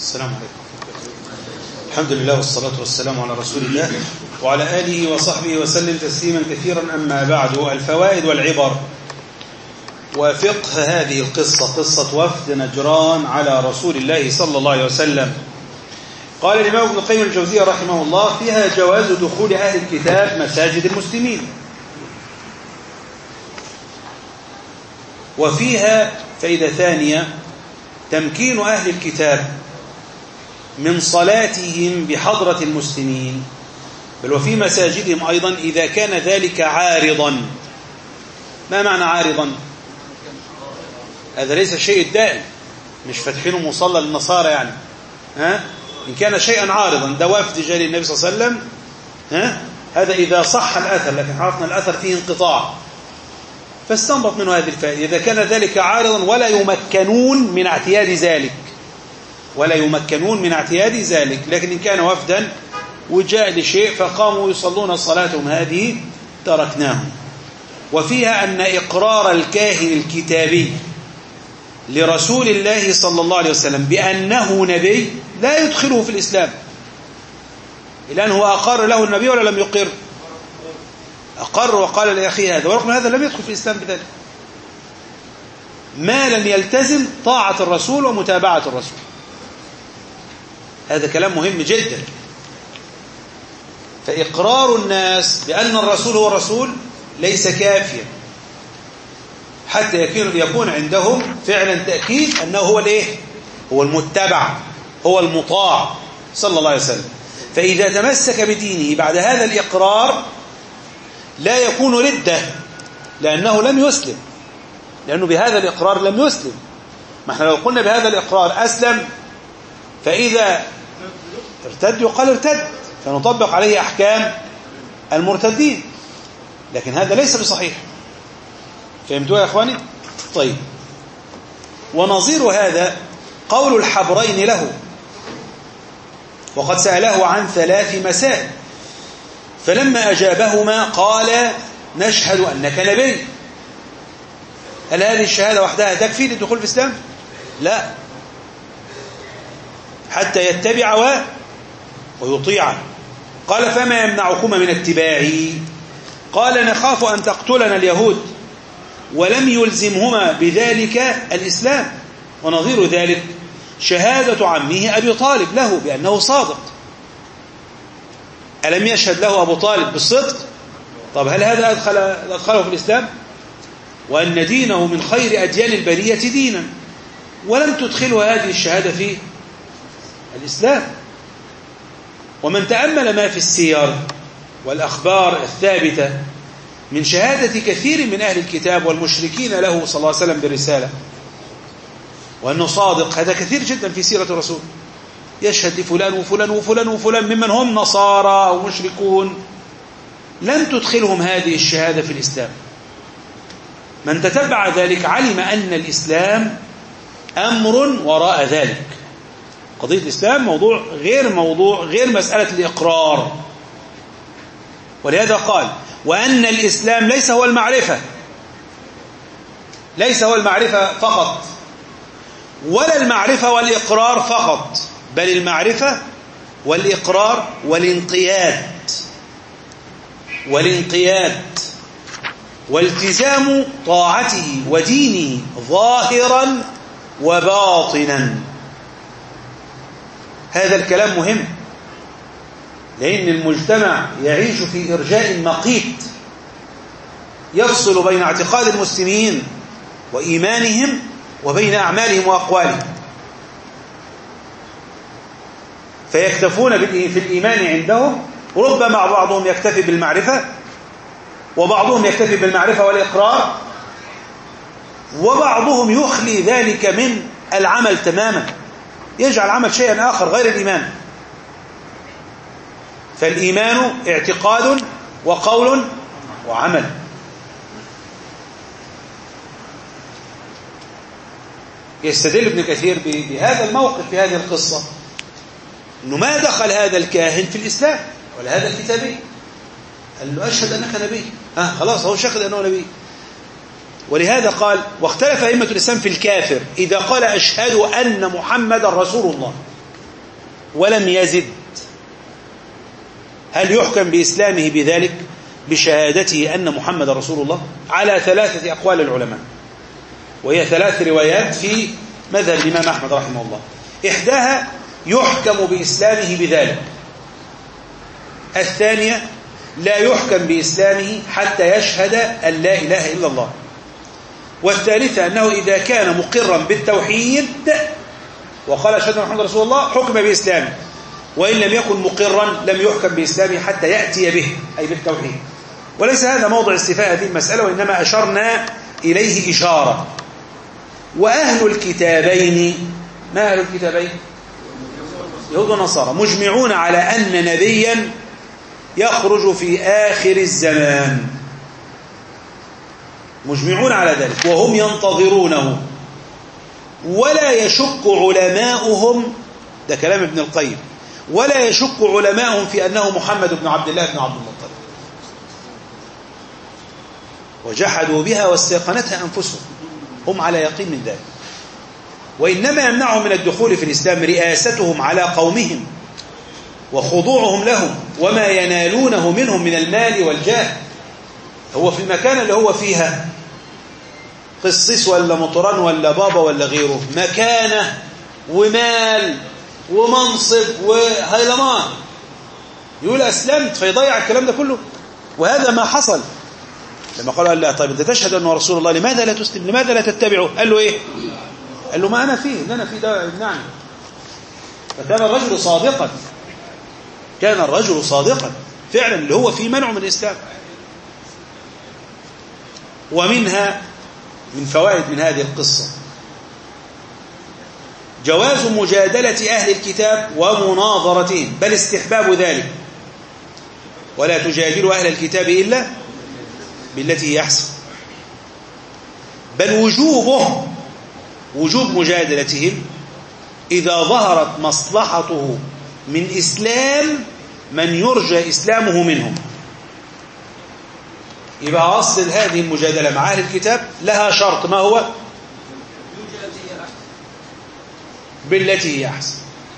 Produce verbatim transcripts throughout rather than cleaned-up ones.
السلام عليكم. الحمد لله والصلاة والسلام على رسول الله وعلى آله وصحبه وسلم تسليما كثيرا. أما بعد، الفوائد والعبر وفقه هذه القصة، قصة وفد نجران على رسول الله صلى الله عليه وسلم. قال الإمام ابن القيم الجوزية رحمه الله: فيها جواز دخول أهل الكتاب مساجد المسلمين، وفيها فائدة ثانية: تمكين أهل الكتاب من صلاتهم بحضرة المسلمين، بل وفي مساجدهم أيضا إذا كان ذلك عارضا. ما معنى عارضا؟ هذا ليس الشيء الدائم، مش فاتحين مصلى للنصارى يعني. ها؟ إن كان شيئا عارضا، ده وفد جاء للنبي صلى الله عليه وسلم، ها؟ هذا إذا صح الأثر، لكن عرفنا الأثر فيه انقطاع، فاستنبط منه هذه الفائدة: إذا كان ذلك عارضا ولا يمكنون من اعتياد ذلك، ولا يمكنون من اعتياد ذلك. لكن إن كان وفدا وجاء لشيء فقاموا يصلون صلاتهم هذه تركناهم. وفيها أن إقرار الكاهن الكتابي لرسول الله صلى الله عليه وسلم بأنه نبي لا يدخله في الإسلام، إلا أنه أقر له النبي ولا لم يقر؟ أقر وقال لأخيه هذا، ورغم هذا لم يدخل في الإسلام بذلك، ما لم يلتزم طاعة الرسول ومتابعة الرسول. هذا كلام مهم جدا. فإقرار الناس بأن الرسول هو الرسول ليس كافيا حتى يكون عندهم فعلا تأكيد أنه هو الإيه؟ هو المتبع، هو المطاع صلى الله عليه وسلم. فإذا تمسك بدينه بعد هذا الإقرار لا يكون ردة، لأنه لم يسلم، لأنه بهذا الإقرار لم يسلم. ما احنا لو قلنا بهذا الإقرار أسلم، فإذا ارتد يقال ارتد، فنطبق عليه أحكام المرتدين، لكن هذا ليس بصحيح. فهمتوا يا أخواني؟ طيب، ونظير هذا قول الحبرين له، وقد سأله عن ثلاث مسائل، فلما أجابهما قال: نشهد أنك نبي. هل هذه الشهادة وحدها تكفي للدخول في الإسلام؟ لا، حتى يتبع و... ويطيع. قال: فما يمنعكما من اتباعي؟ قال: نخاف أن تقتلنا اليهود. ولم يلزمهما بذلك الإسلام. ونظير ذلك شهادة عمه أبي طالب له بأنه صادق. ألم يشهد له أبو طالب بالصدق؟ طب هل هذا أدخل أدخله في الإسلام؟ وأن دينه من خير أديان البرية دينا، ولم تدخله هذه الشهادة في الإسلام. ومن تأمل ما في السير والأخبار الثابتة من شهادة كثير من أهل الكتاب والمشركين له صلى الله عليه وسلم بالرسالة وأنه صادق، هذا كثير جدا في سيرة الرسول. يشهد لفلان وفلان وفلان وفلان ممن هم نصارى أو مشركون، لم تدخلهم هذه الشهادة في الإسلام. من تتبع ذلك علم أن الإسلام أمر وراء ذلك. قضية الإسلام موضوع غير موضوع غير مسألة الإقرار. ولهذا قال: وأن الإسلام ليس هو المعرفة، ليس هو المعرفة فقط، ولا المعرفة والإقرار فقط، بل المعرفة والإقرار والانقياد، والانقياد والتزام طاعته ودينه ظاهرا وباطنا. هذا الكلام مهم، لأن المجتمع يعيش في إرجاء مقيت يفصل بين اعتقاد المسلمين وإيمانهم وبين أعمالهم وأقوالهم، فيكتفون في الإيمان عندهم، ربما بعضهم يكتفي بالمعرفة، وبعضهم يكتفي بالمعرفة والإقرار، وبعضهم يخلي ذلك من العمل تماما، يجعل العمل شيئا آخر غير الإيمان. فالإيمان اعتقاد وقول وعمل. يستدل ابن كثير بهذا الموقف في هذه القصة، أنه ما دخل هذا الكاهن في الإسلام ولا هذا الكتابي، قال له: أشهد أنك نبي. ها خلاص، هو شهد أنه نبي. ولهذا قال: واختلف أئمة الإسلام في الكافر إذا قال أشهد أن محمد رسول الله. ولم يزد، هل يحكم بإسلامه بذلك بشهادته أن محمد رسول الله؟ على ثلاثة أقوال العلماء، وهي ثلاث روايات في مذهب الإمام أحمد رحمه الله. إحداها يحكم بإسلامه بذلك، الثانية لا يحكم بإسلامه حتى يشهد أن لا إله إلا الله، والثالثة أنه إذا كان مقرا بالتوحيد وقال أشهد أن محمد رسول الله حكم بإسلامه، وإن لم يكن مقرا لم يحكم بإسلامه حتى يأتي به أي بالتوحيد. وليس هذا موضع استفاء هذه المسألة، وإنما أشرنا إليه إشارة. وأهل الكتابين، ما أهل الكتابين؟ يهود ونصارى، مجمعون على أن نبيا يخرج في آخر الزمان، مجمعون على ذلك وهم ينتظرونه. ولا يشك علماؤهم، ده كلام ابن القيم، ولا يشك علماؤهم في أنه محمد بن عبد الله بن عبد المطلب، وجحدوا بها واستيقنتها أنفسهم، هم على يقين من ذلك. وإنما يمنعهم من الدخول في الإسلام رئاستهم على قومهم وخضوعهم لهم وما ينالونه منهم من المال والجاه. هو في المكان اللي هو فيها قسيس ولا مطران ولا بابا ولا غيره، مكانة ومال ومنصب وهيلمان، يقول أسلمت فيضيع الكلام ده كله. وهذا ما حصل لما قال لا طيب أنت تشهد أنه رسول الله، لماذا لا تسلم، لماذا لا تتبعه؟ قال له إيه؟ قال له ما أنا فيه، اللي أنا فيه ده يمنعني. فكان الرجل صادقا، كان الرجل صادقا فعلا اللي هو فيه منع من الإسلام. ومنها من فوائد من هذه القصة جواز مجادلة أهل الكتاب ومناظرتهم، بل استحباب ذلك. ولا تجادلوا أهل الكتاب إلا بالتي هي أحسن، بل وجوبه، وجوب مجادلتهم إذا ظهرت مصلحته من إسلام من يرجى إسلامه منهم. يبقى أصل هذه المجادلة مع أهل الكتاب لها شرط، ما هو؟ بالتي هي أحسن.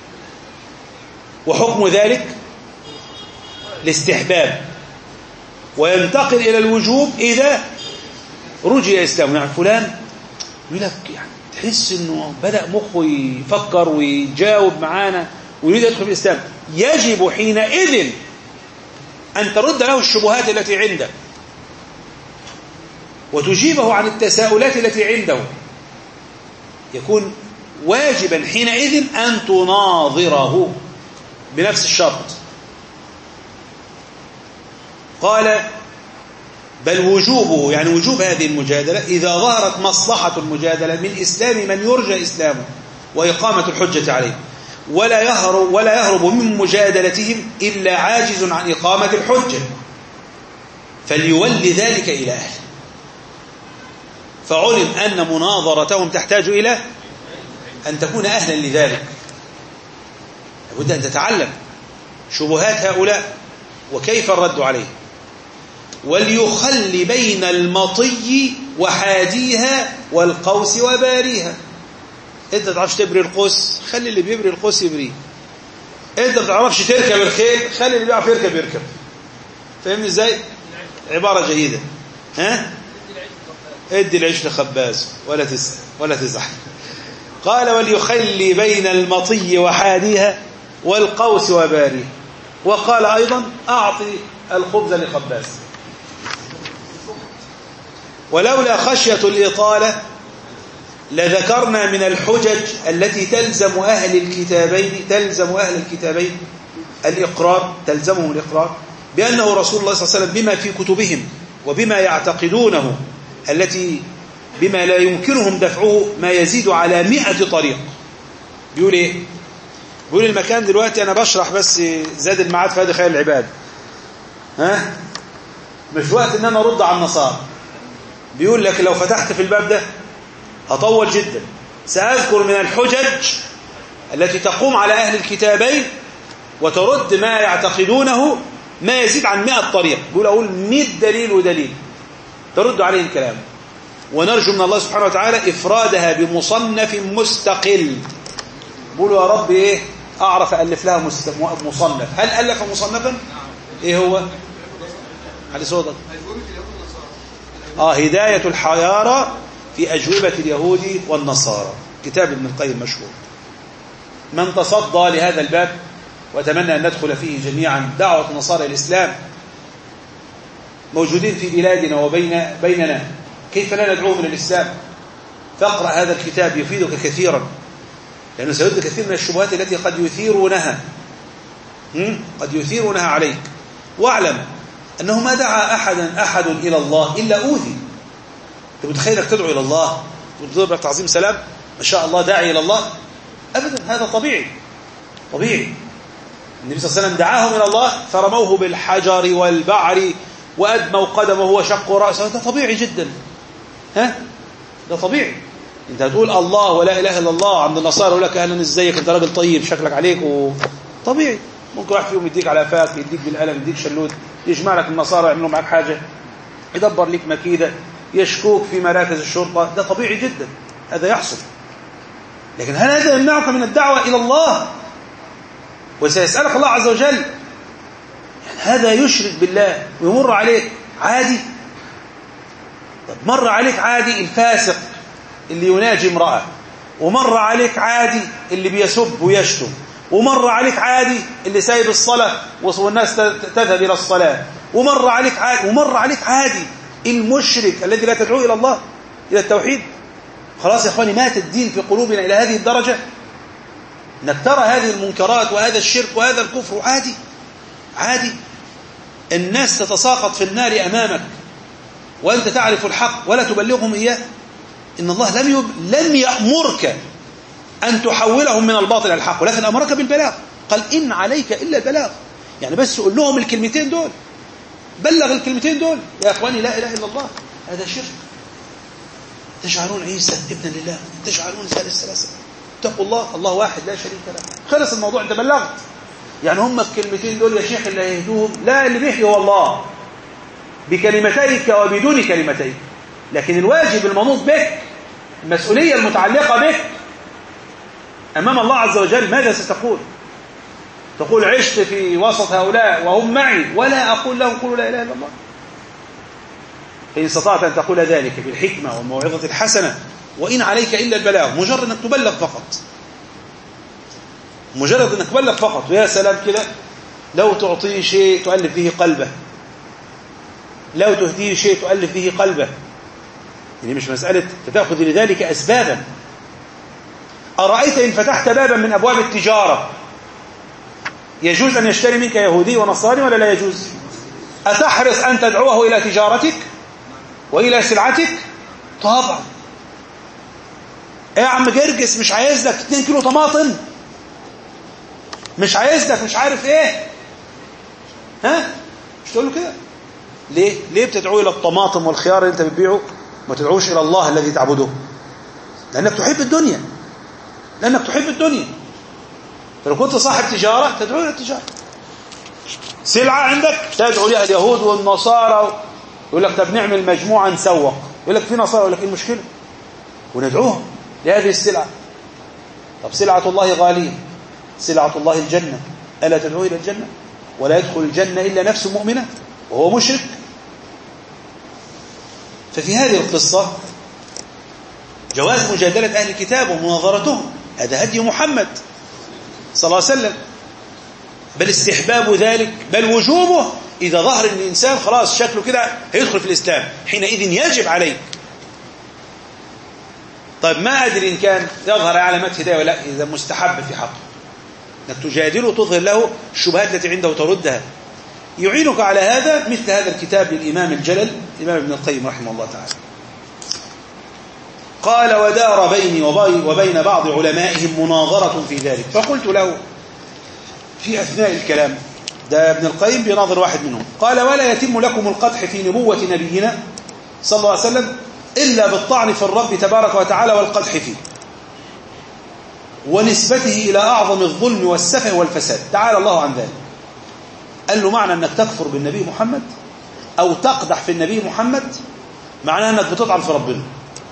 وحكم ذلك الاستحباب، وينتقل إلى الوجوب إذا رجي إسلامه. يعني فلان يقول لك يعني تحس إنه بدأ مخه يفكر ويجاوب معانا ويريد يدخل في الإسلام، يجب حينئذ أن ترد له الشبهات التي عنده وتجيبه عن التساؤلات التي عنده. يكون واجبا حينئذ أن تناظره بنفس الشرط. قال بل وجوبه، يعني وجوب هذه المجادلة إذا ظهرت مصلحة المجادلة من إسلام من يرجى إسلامه وإقامة الحجة عليه، ولا يهرب, ولا يهرب من مجادلتهم إلا عاجز عن إقامة الحجة، فليولي ذلك إلى أهله. فعلم أن مناظرتهم تحتاج إلى أن تكون أهلا لذلك، لابد أن تتعلم شبهات هؤلاء وكيف الرد عليه. وليخلي بين المطي وحاديها والقوس وباريها. انت ما تعرفش تبري القوس، خلي اللي بيبري القوس يبريه. انت ما تعرفش تركب الخيل، خلي اللي بيعرف يركب يركب. فاهمني ازاي؟ عبارة جيدة. ها؟ ادي العيش لخباز ولا تزعل ولا تزعل. قال وليخلي بين المطي وحاديها والقوس وباريها. وقال أيضا أعطي الخبز لخباز. ولولا خشية الإطالة لذكرنا من الحجج التي تلزم أهل الكتابين تلزم أهل الكتابين الإقرار، تلزمهم الإقرار بأنه رسول الله صلى الله عليه وسلم بما في كتبهم وبما يعتقدونه التي بما لا يمكنهم دفعه ما يزيد على مئة طريق. بيقول إيه؟ بيقول المكان دلوقتي أنا بشرح بس زاد المعاد في هذه خير العباد، ها؟ مش وقت إن أنا أرد على النصارى. بيقول لك لو فتحت في الباب ده هطول جدا، سأذكر من الحجج التي تقوم على أهل الكتابين وترد ما يعتقدونه ما يزيد عن مئة طريق. بيقول أقول مئة دليل ودليل ترد عليهم كلام، ونرجو من الله سبحانه وتعالى إفرادها بمصنف مستقل. بيقولوا يا رب إيه أعرف ألف لها مصنف. هل ألف مصنفا؟ إيه هو؟ علي صوتك. آه هداية الحيارى في أجوبة اليهود والنصارى، كتاب ابن القيم مشهور. من تصدى لهذا الباب وأتمنى أن ندخل فيه جميعا، دعوة النصارى الإسلام موجودين في بلادنا وبين بيننا، كيف لا ندعوهم إلى الإسلام؟ فاقرأ هذا الكتاب يفيدك كثيرا، لأنه سيرد كثير من الشبهات التي قد يثيرونها قد يثيرونها عليك. واعلم أنه ما دعا أحدا أحد إلى الله إلا أوذي. أنت متخيلك تدعو إلى الله وتضرب تعظيم سلام ما شاء الله داعي إلى الله؟ أبدا، هذا طبيعي طبيعي. النبي صلى الله عليه وسلم دعاهم إلى الله فرموه بالحجر والبعر وأدموا قدمه وشقوا رأسه، ده طبيعي جدا. ها ده طبيعي. انت هتقول الله ولا اله الا الله، عند النصارى يقول لك اهلا ازيك انت راجل طيب شكلك عليك وطبيعي. ممكن واحد فيهم يديك على قفاك، يديك بالقلم، يديك شلوت، يجمع لك النصارى يعملوا معاك حاجه، يدبر لك مكيده، يشكوك في مراكز الشرطه، ده طبيعي جدا، هذا يحصل. لكن هل هذا يمنعك من الدعوه الى الله؟ وسيسالك الله عز وجل. يعني هذا يشرك بالله ويمر عليك عادي. طب مر عليك عادي الفاسق اللي يناجي امرأة، ومر عليك عادي اللي بيسب ويشتم، ومر عليك عادي اللي سايب الصلاة والناس تذهب إلى الصلاة، ومر عليك عادي ومر عليك عادي المشرك الذي لا تدعو إلى الله إلى التوحيد. خلاص يا أخواني، مات الدين في قلوبنا إلى هذه الدرجة أنك ترى هذه المنكرات وهذا الشرك وهذا الكفر عادي عادي. الناس تتساقط في النار أمامك وأنت تعرف الحق ولا تبلغهم إياه. إن الله لم يب... لم يأمرك أن تحولهم من الباطل إلى الحق، ولكن أمرك بالبلاغ. قال إن عليك إلا البلاغ، يعني بس قول لهم الكلمتين دول، بلغ الكلمتين دول. يا أخواني لا إله إلا الله هذا شرك. تجعلون عيسى ابنا لله، تجعلون ثالث ثلاثة، اتقوا الله، الله واحد لا شريك له. خلص الموضوع، أنت بلغت. يعني هم الكلمتين دول يا شيخ اللي هيهدوهم؟ لا، اللي بيهدي هو الله بكلمتيك وبدون كلمتيك. لكن الواجب المنوط بك، المسؤولية المتعلقة بك أمام الله عز وجل، ماذا ستقول؟ تقول عشت في وسط هؤلاء وهم معي ولا أقول لهم قولوا لا إله إلا الله. فإن استطعت أن تقول ذلك بالحكمة والموعظة الحسنة، وإن عليك إلا البلاغ، مجرد أنك تبلغ فقط، مجرد أنك تبلغ فقط. ويا سلام كده لو تعطيه شيء تؤلف به قلبه، لو تهديه شيء تؤلف به قلبه. يعني مش مسألة تأخذ لذلك أسبابا. أرأيت إن فتحت بابا من أبواب التجارة يجوز أن يشتري منك يهودي ونصراني ولا لا يجوز؟ أتحرص أن تدعوه إلى تجارتك وإلى سلعتك؟ طبعا. يا عم جرجس مش عايز لك اتنين كيلو طماطم، مش عايز لك مش عارف ايه، ها مش تقول له كده؟ ليه ليه بتدعو الى الطماطم والخيار اللي انت بتبيعه، ما تدعوش الى الله الذي تعبده؟ لانك تحب الدنيا، لانك تحب الدنيا. فلو كنت صاحب تجاره تدعو الى التجاره. سلعه عندك تدعو لها اليهود والنصارى، يقول لك طب نعمل مجموعه نسوق، يقول لك في نصارى، يقول لك ايه المشكله؟ وندعوهم لهذه السلعه. طب سلعه الله غاليه، سلعه الله الجنه، الا تدعو الى الجنه؟ ولا يدخل الجنه الا نفس مؤمنه وهو مشرك. ففي هذه القصة جواز مجادلة أهل الكتاب ومناظرتهم، هذا هدي محمد صلى الله عليه وسلم. بل استحباب ذلك، بل وجوبه إذا ظهر أن الإنسان خلاص شكله كده هيدخل في الإسلام، حينئذ يجب عليك. طيب ما أدري إن كان يظهر علامات هداية ولا، إذا مستحب في حقه أنك تجادله وتظهر له الشبهات التي عنده وتردها. يعينك على هذا مثل هذا الكتاب للإمام الجلل الإمام ابن القيم رحمه الله تعالى. قال ودار بيني وبين بعض علمائهم مناظرة في ذلك، فقلت له في أثناء الكلام، ده ابن القيم بيناظر واحد منهم، قال ولا يتم لكم القدح في نبوة نبينا صلى الله عليه وسلم إلا بالطعن في الرب تبارك وتعالى والقدح فيه ونسبته إلى أعظم الظلم والسفه والفساد، تعالى الله عن ذلك. قال له معنى أنك تكفر بالنبي محمد أو تقدح في النبي محمد معناها أنك بتطعن في ربنا،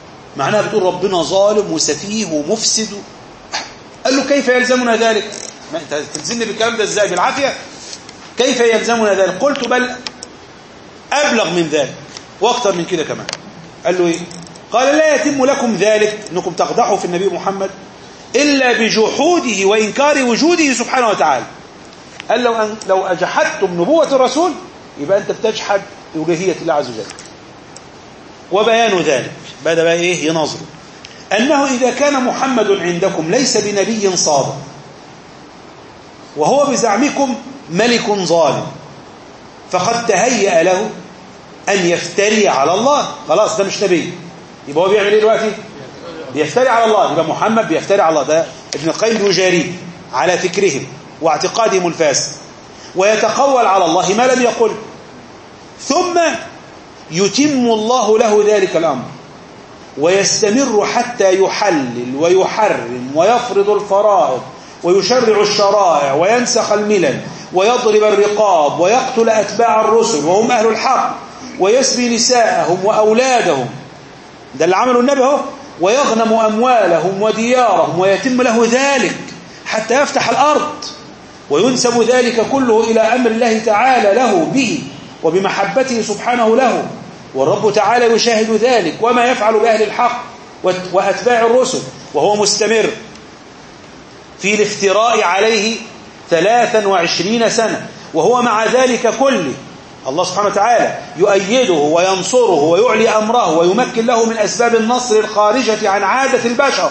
معناها بتقول ربنا ظالم وسفيه ومفسد. قال له كيف يلزمنا ذلك؟ ما انت تلزمني بالكلام ده ازاي بالعافية؟ كيف يلزمنا ذلك؟ قلت بل أبلغ من ذلك واكثر من كده كمان. قال له ايه؟ قال لا يتم لكم ذلك انكم تقدحوا في النبي محمد الا بجحوده وانكار وجوده سبحانه وتعالى. قال لو أن لو اجحدتم نبوة الرسول يبقى انت بتجحد الوهية الله عز وجل. وبيان ذلك بدأ بقى ايه ينظر انه اذا كان محمد عندكم ليس بنبي صادق وهو بزعمكم ملك ظالم فقد تهيأ له أن يفتري على الله. خلاص ده مش نبي، يبقى هو بيعمل ايه دلوقتي؟ بيفتري على الله. يبقى محمد بيفتري على الله. ده ابن القيم يجاريه على فكرهم واعتقادهم الفاسد ويتقول على الله ما لم يقل، ثم يتم الله له ذلك الأمر ويستمر حتى يحلل ويحرم ويفرض الفرائض ويشرع الشرائع وينسخ الملل ويضرب الرقاب ويقتل أتباع الرسل وهم أهل الحق ويسبي نساءهم وأولادهم، ده اللي عمله النبي اهو، ويغنم أموالهم وديارهم ويتم له ذلك حتى يفتح الأرض وينسب ذلك كله إلى أمر الله تعالى له به وبمحبته سبحانه له، والرب تعالى يشاهد ذلك وما يفعل بأهل الحق وأتباع الرسل، وهو مستمر في الافتراء عليه ثلاثا وعشرين سنة، وهو مع ذلك كله الله سبحانه وتعالى يؤيده وينصره ويعلي أمره ويمكن له من أسباب النصر الخارجة عن عادة البشر،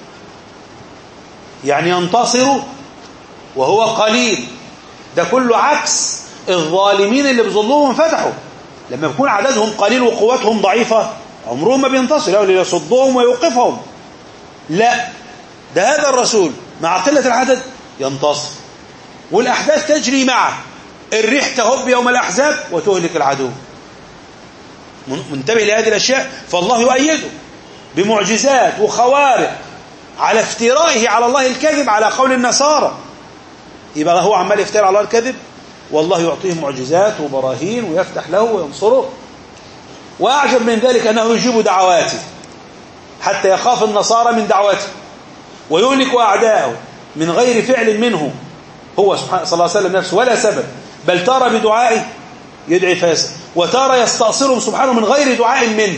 يعني ينتصر وهو قليل. ده كله عكس الظالمين اللي بظلهم فتحوا، لما يكون عددهم قليل وقوتهم ضعيفة عمرهم ما بينتصروا ليصدهم ويوقفهم. لا، ده هذا الرسول مع قلة العدد ينتصر والأحداث تجري معه، الريح تهب يوم الأحزاب وتهلك العدو. منتبه لهذه الأشياء، فالله يؤيده بمعجزات وخوارق على افترائه على الله الكذب على قول النصارى. يبقى هو عمال يفتري على الله الكذب والله يعطيه معجزات وبراهين ويفتح له وينصره. وأعجب من ذلك أنه يجيب دعواته حتى يخاف النصارى من دعوته ويهلك أعداءه من غير فعل منه هو سبحانه صلى الله عليه وسلم نفسه ولا سبب، بل ترى بدعائه يدعي فاسد وترى يستأصلهم سبحانه من غير دعاء منه.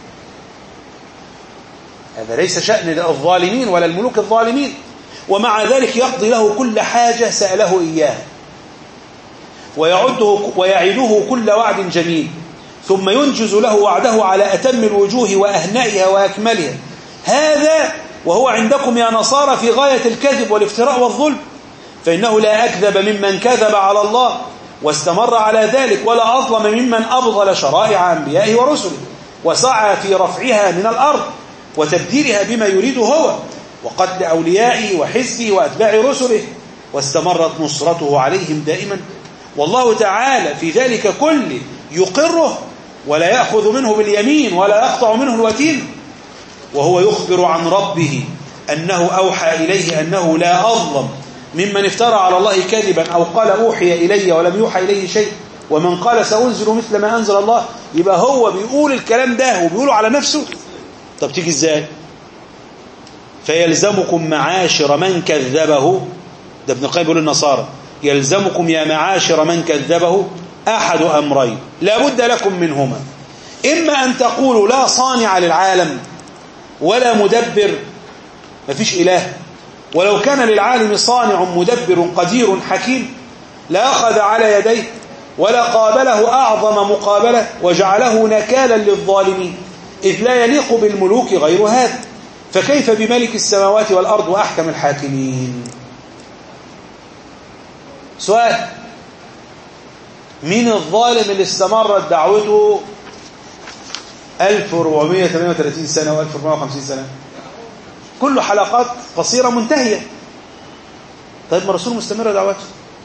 هذا ليس شأن الظالمين ولا الملوك الظالمين، ومع ذلك يقضي له كل حاجة سأله إياها ويعده ويعده كل وعد جميل، ثم ينجز له وعده على أتم الوجوه وأهنئها وأكملها. هذا وهو عندكم يا نصارى في غاية الكذب والافتراء والظلم، فإنه لا أكذب ممن كذب على الله واستمر على ذلك، ولا أظلم ممن أبطل شرائع أنبيائه ورسله وسعى في رفعها من الأرض وتبديلها بما يريده هو وقتل أوليائه وحزبه وأتباع رسله، واستمرت نصرته عليهم دائما. والله تعالى في ذلك كله يقره ولا يأخذ منه باليمين ولا يقطع منه الوتين، وهو يخبر عن ربه أنه أوحى إليه أنه لا أظلم ممن افترى على الله كذبا أو قال أوحي إلي ولم يوحى إليه شيء، ومن قال سأنزل مثل ما أنزل الله. يبقى هو بيقول الكلام ده وبيقوله على نفسه. طب تيجي إزاي؟ فيلزمكم معاشر من كذبه، ده ابن القيم بيقول النصارى يلزمكم يا معاشر من كذبه أحد أمرين لا بد لكم منهما، إما أن تقولوا لا صانع للعالم ولا مدبر، مفيش إله، ولو كان للعالم صانع مدبر قدير حكيم لأخذ على يديه ولا قابله أعظم مقابلة وجعله نكالا للظالمين، إذ لا يليق بالملوك غير هذا، فكيف بملك السماوات والأرض وأحكم الحاكمين؟ سؤال: مين الظالم اللي استمرت دعوته ألف وأربعمائة وثمانية وثلاثين سنة و ألف وأربعمائة وخمسين سنة؟ كل حلقات قصيرة منتهية. طيب ما الرسول مستمر دعوته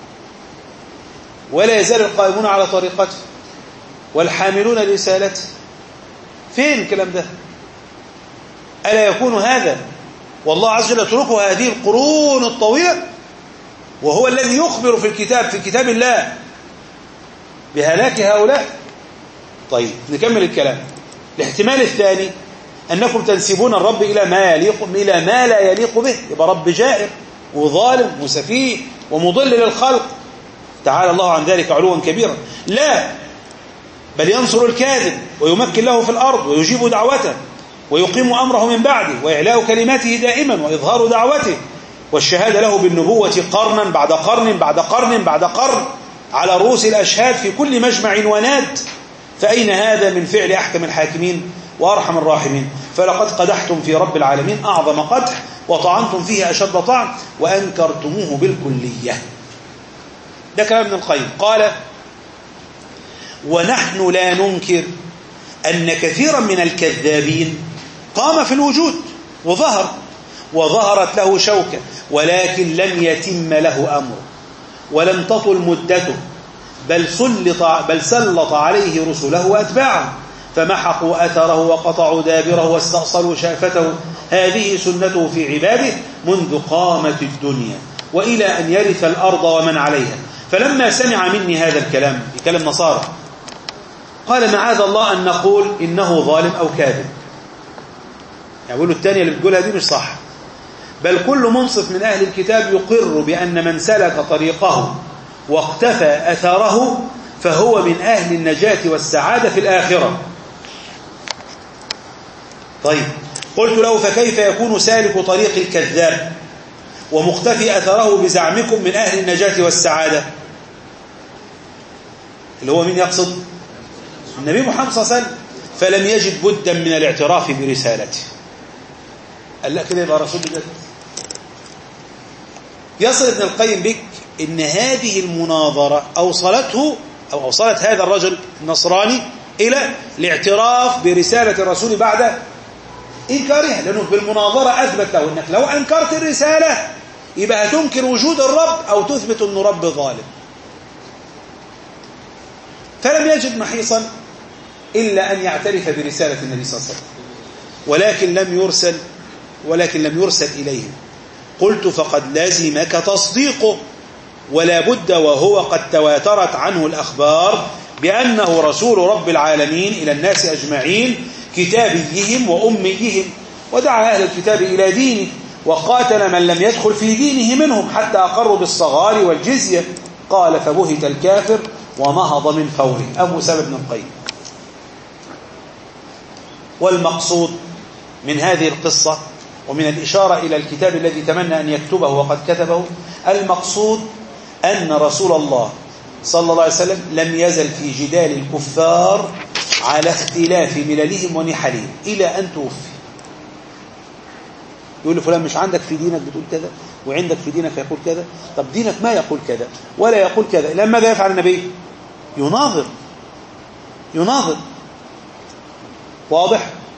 ولا يزال القائمون على طريقته والحاملون لرسالته، فين الكلام ده؟ ألا يكون هذا والله عز وجل يتركه هذه القرون الطويلة وهو الذي يخبر في الكتاب في كتاب الله بهلاك هؤلاء؟ طيب نكمل الكلام. الاحتمال الثاني أنكم تنسبون الرب إلى ما يليق إلى ما لا يليق به، يبقى رب جائر وظالم وسفيه ومضل للخلق، تعالى الله عن ذلك علوا كبيرا. لا، بل ينصر الكاذب ويمكن له في الأرض ويجيب دعوته ويقيم أمره من بعده وإعلاء كلماته دائما وإظهار دعوته والشهادة له بالنبوة قرنا بعد قرن بعد قرن بعد قرن على رؤوس الأشهاد في كل مجمع وناد. فأين هذا من فعل أحكم الحاكمين وأرحم الراحمين؟ فلقد قدحتم في رب العالمين أعظم قدح وطعنتم فيه أشد طعن وأنكرتموه بالكلية. ده كلام ابن القيم. قال: ونحن لا ننكر أن كثيرا من الكذابين قام في الوجود وظهر وظهرت له شوكة، ولكن لم يتم له أمره ولم تطل مدته، بل سلط, بل سلط عليه رسله وأتباعه فمحقوا أثره وقطعوا دابره واستأصلوا شافته. هذه سنته في عباده منذ قامت الدنيا وإلى أن يرث الأرض ومن عليها. فلما سمع مني هذا الكلام، بكلام نصارى، قال: معاذ الله أن نقول إنه ظالم أو كاذب. يعني يقولوا الثانية اللي بتقولها دي مش صح، بل كل منصف من أهل الكتاب يقر بأن من سلك طريقه واقتفى أثره فهو من أهل النجاة والسعادة في الآخرة. طيب، قلت له: فكيف يكون سالك طريق الكذاب ومختفي أثره بزعمكم من أهل النجاة والسعادة؟ اللي هو من يقصد؟ النبي محمد صلى الله عليه وسلم. فلم يجد بدا من الاعتراف برسالته. قال لا كده يبقى رسول بجد. يصل ابن القيم بك إن هذه المناظرة أوصلته أو أوصلت هذا الرجل النصراني إلى الاعتراف برسالة الرسول بعد إنكارها، لأنه بالمناظرة أثبت له أنك لو أنكرت الرسالة يبقى هتنكر وجود الرب أو تثبت أنه رب ظالم. فلم يجد محيصا إلا أن يعترف برسالة النبي صلى الله عليه وسلم، ولكن لم يرسل ولكن لم يرسل إليهم. قلت: فقد لازمك تصديقه، ولا بد وهو قد تواترت عنه الأخبار بأنه رسول رب العالمين إلى الناس أجمعين، كتابيهم وأميهم، ودعا أهل الكتاب إلى دينه وقاتل من لم يدخل في دينه منهم حتى أقروا بالصغار والجزية. قال: فبهت الكافر ونهض من فوره. أبو سلمة بن القيم. والمقصود من هذه القصة ومن الإشارة إلى الكتاب الذي تمنى أن يكتبه وقد كتبه، المقصود أن رسول الله صلى الله عليه وسلم لم يزل في جدال الكفار على اختلاف مللهم ونحلهم إلى أن توفي. يقول فلان مش عندك في دينك بتقول كذا، وعندك في دينك يقول كذا، طب دينك ما يقول كذا ولا يقول كذا. لما ماذا يفعل النبي؟ يناظر يناظر واضح؟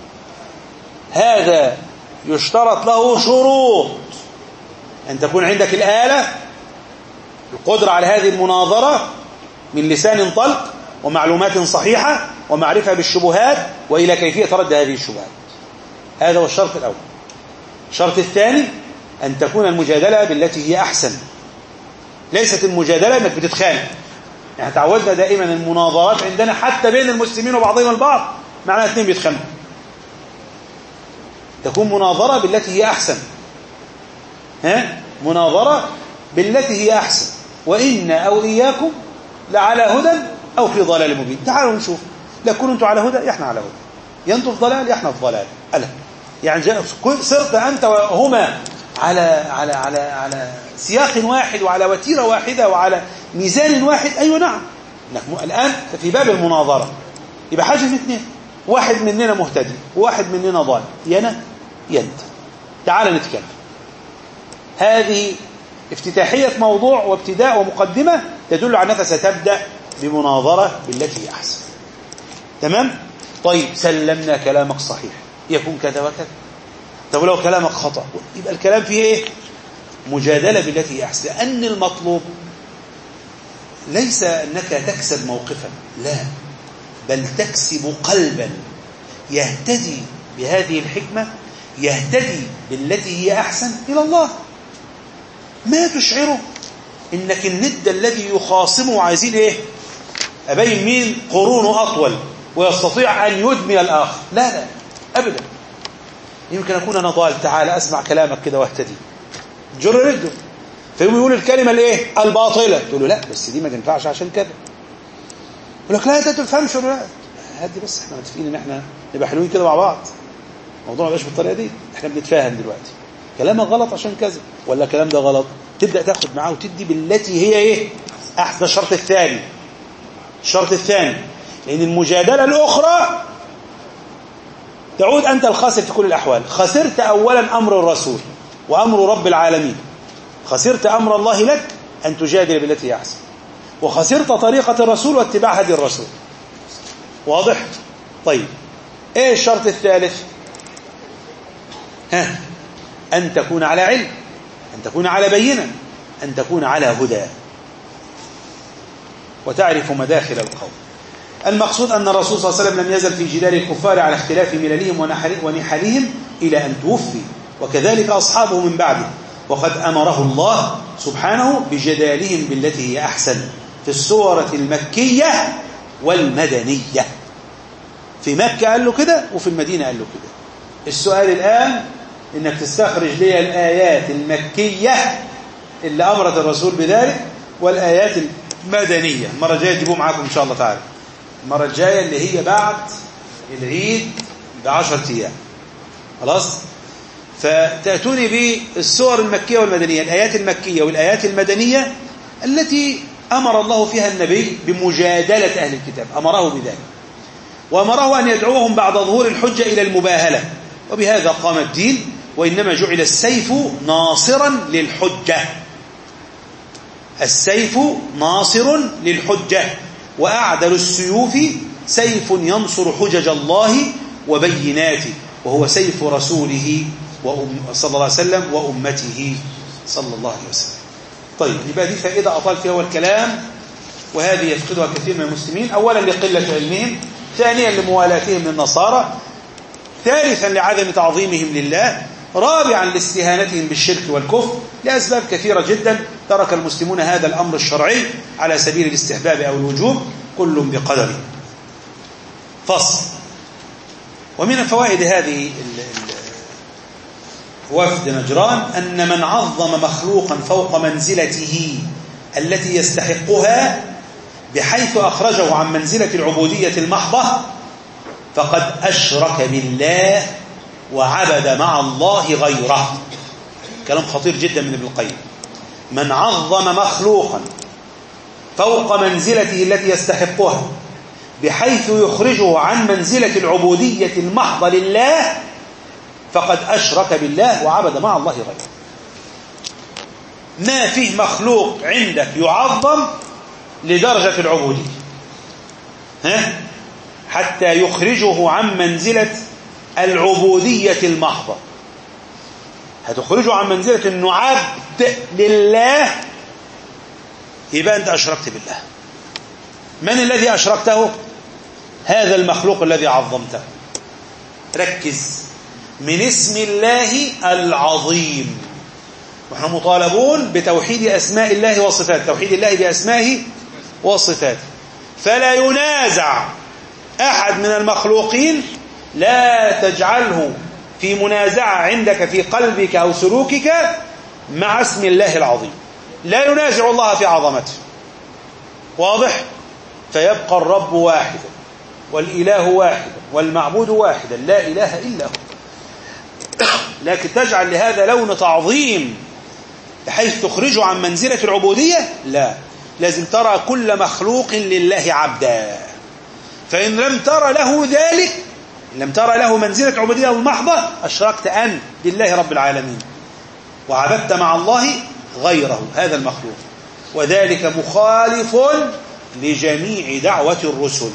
هذا يشترط له شروط: أن تكون عندك الآلة، القدرة على هذه المناظرة من لسان طلق ومعلومات صحيحة ومعرفة بالشبهات وإلى كيفية رد هذه الشبهات. هذا هو الشرط الأول. الشرط الثاني أن تكون المجادلة بالتي هي أحسن، ليست المجادلة أنك بتتخانق. يعني تعودنا دائما المناظرات عندنا حتى بين المسلمين وبعضهم البعض معناها اثنين بيتخانقوا. تكون مناظرة بالتي هي أحسن، ها؟ مناظرة بالتي هي أحسن. وإن أو إياكم لعلى هدى أو في ضلال مبين. تعالوا نشوف، لا كنتم أنتم على هدى إحنا على هدى، ينتم في ضلال إحنا في ضلال. ألا يعني صرت أنت وهما على على على على سياق واحد وعلى وتيرة واحدة وعلى ميزان واحد. أيوة نعم. الآن في باب المناظرة يبقى حاجة في اثنين: واحد مننا مهتدي وواحد مننا ضال، ينا ينت. تعال نتكلم. هذه افتتاحية موضوع وابتداء ومقدمة تدل على أنك ستبدأ بمناظرة بالتي هي أحسن. تمام؟ طيب، سلمنا كلامك صحيح، يكون كذا وكذا. طب لو كلامك خطأ يبقى الكلام فيه إيه؟ مجادلة بالتي هي أحسن. لأن المطلوب ليس أنك تكسب موقفا، لا، بل تكسب قلبا يهتدي بهذه الحكمة، يهتدي بالتي هي أحسن إلى الله. ما تشعره إنك الند الذي يخاصمه عايزين إيه؟ أبين مين قرونه أطول ويستطيع أن يدمي الآخر. لا لا أبدا. يمكن أكون أنا ضال، تعال أسمع كلامك كده واهتدي، جر رده. فيقوم يقول الكلمة الايه الباطلة، تقول له لا بس دي ما تنفعش عشان كذا، يقول لك لا انت ما تفهمش، ولا لا هدي بس احنا متفقين ان احنا نبقى حلوين كده مع بعض، الموضوع ما يبقاش بالطريقة دي، احنا بنتفاهم دلوقتي كلامك غلط عشان كذا ولا كلام ده غلط، تبدأ تاخد معاه وتدي بالتي هي ايه احسن. الشرط الثاني الشرط الثاني لأن المجادلة الأخرى تعود أنت الخاسر في كل الأحوال. خسرت أولا أمر الرسول وأمر رب العالمين، خسرت أمر الله لك أن تجادل بالتي هي أحسن، وخسرت طريقة الرسول واتباع هدي الرسول. واضح؟ طيب إيه الشرط الثالث؟ ها أن تكون على علم، أن تكون على بينة، أن تكون على هدى وتعرف مداخل القول. المقصود أن الرسول صلى الله عليه وسلم لم يزل في جدال الكفار على اختلاف مللهم ونحلهم إلى أن توفي، وكذلك أصحابه من بعده، وقد أمره الله سبحانه بجدالهم بالتي هي أحسن في السورة المكية والمدنية. في مكة قال له كده وفي المدينة قال له كده. السؤال الآن إنك تستخرج لي الآيات المكية اللي أمرت الرسول بذلك والآيات المدنية. المرة الجاية تجيبوه معاكم إن شاء الله تعالى، المرة الجاية اللي هي بعد العيد بعشرة أيام. خلاص؟ فتأتوني بالسور المكية والمدنية، الآيات المكية والآيات المدنية التي أمر الله فيها النبي بمجادلة أهل الكتاب، أمره بذلك، وأمره أن يدعوهم بعد ظهور الحجة إلى المباهلة، وبهذا قام الدين، وإنما جعل السيف ناصرا للحجة، السيف ناصر للحجة، وأعدل السيوف سيف ينصر حجج الله وبيناته، وهو سيف رسوله صلى الله عليه وسلم وأمته صلى الله عليه وسلم. طيب يبقى دي فائدة أطال فيها الكلام، وهذه يفقدها كثير من المسلمين، أولا لقلة علمهم، ثانيا لموالاتهم للنصارى، ثالثا لعدم تعظيمهم لله، رابعا لاستهانتهم بالشرك والكفر، لأسباب كثيرة جدا ترك المسلمون هذا الأمر الشرعي على سبيل الاستحباب أو الوجوب، كل بقدره. فصل. ومن فوائد هذه وفد نجران أن من عظم مخلوقا فوق منزلته التي يستحقها بحيث أخرجه عن منزلة العبودية المحضة فقد أشرك بالله وعبد مع الله غيره. كلام خطير جدا من ابن القيم. من عظم مخلوقا فوق منزلته التي يستحقها بحيث يخرجه عن منزلة العبودية المحضة لله فقد أشرك بالله وعبد مع الله غيره. ما فيه مخلوق عندك يعظم لدرجة العبودية، ها؟ حتى يخرجه عن منزلة العبودية المحضة، هتخرجه عن منزلة أنه عبد لله، يبقى أنت أشركت بالله. من الذي أشركته؟ هذا المخلوق الذي عظمته. ركز، من اسم الله العظيم، ونحن مطالبون بتوحيد أسماء الله وصفاته، توحيد الله بأسمائه وصفاته، فلا ينازع أحد من المخلوقين، لا تجعله في منازعة عندك في قلبك أو سلوكك مع اسم الله العظيم، لا ينازع الله في عظمته. واضح؟ فيبقى الرب واحدا والإله واحدا والمعبود واحدا لا إله إلا هو. لكن تجعل لهذا لون تعظيم بحيث تخرجه عن منزلة العبودية، لا، لازم ترى كل مخلوق لله عبدا. فإن لم ترى له ذلك، لم ترى له منزلة عبودية المحضة، أشركت أنت بالله رب العالمين وعبدت مع الله غيره، هذا المخلوق، وذلك مخالف لجميع دعوة الرسل.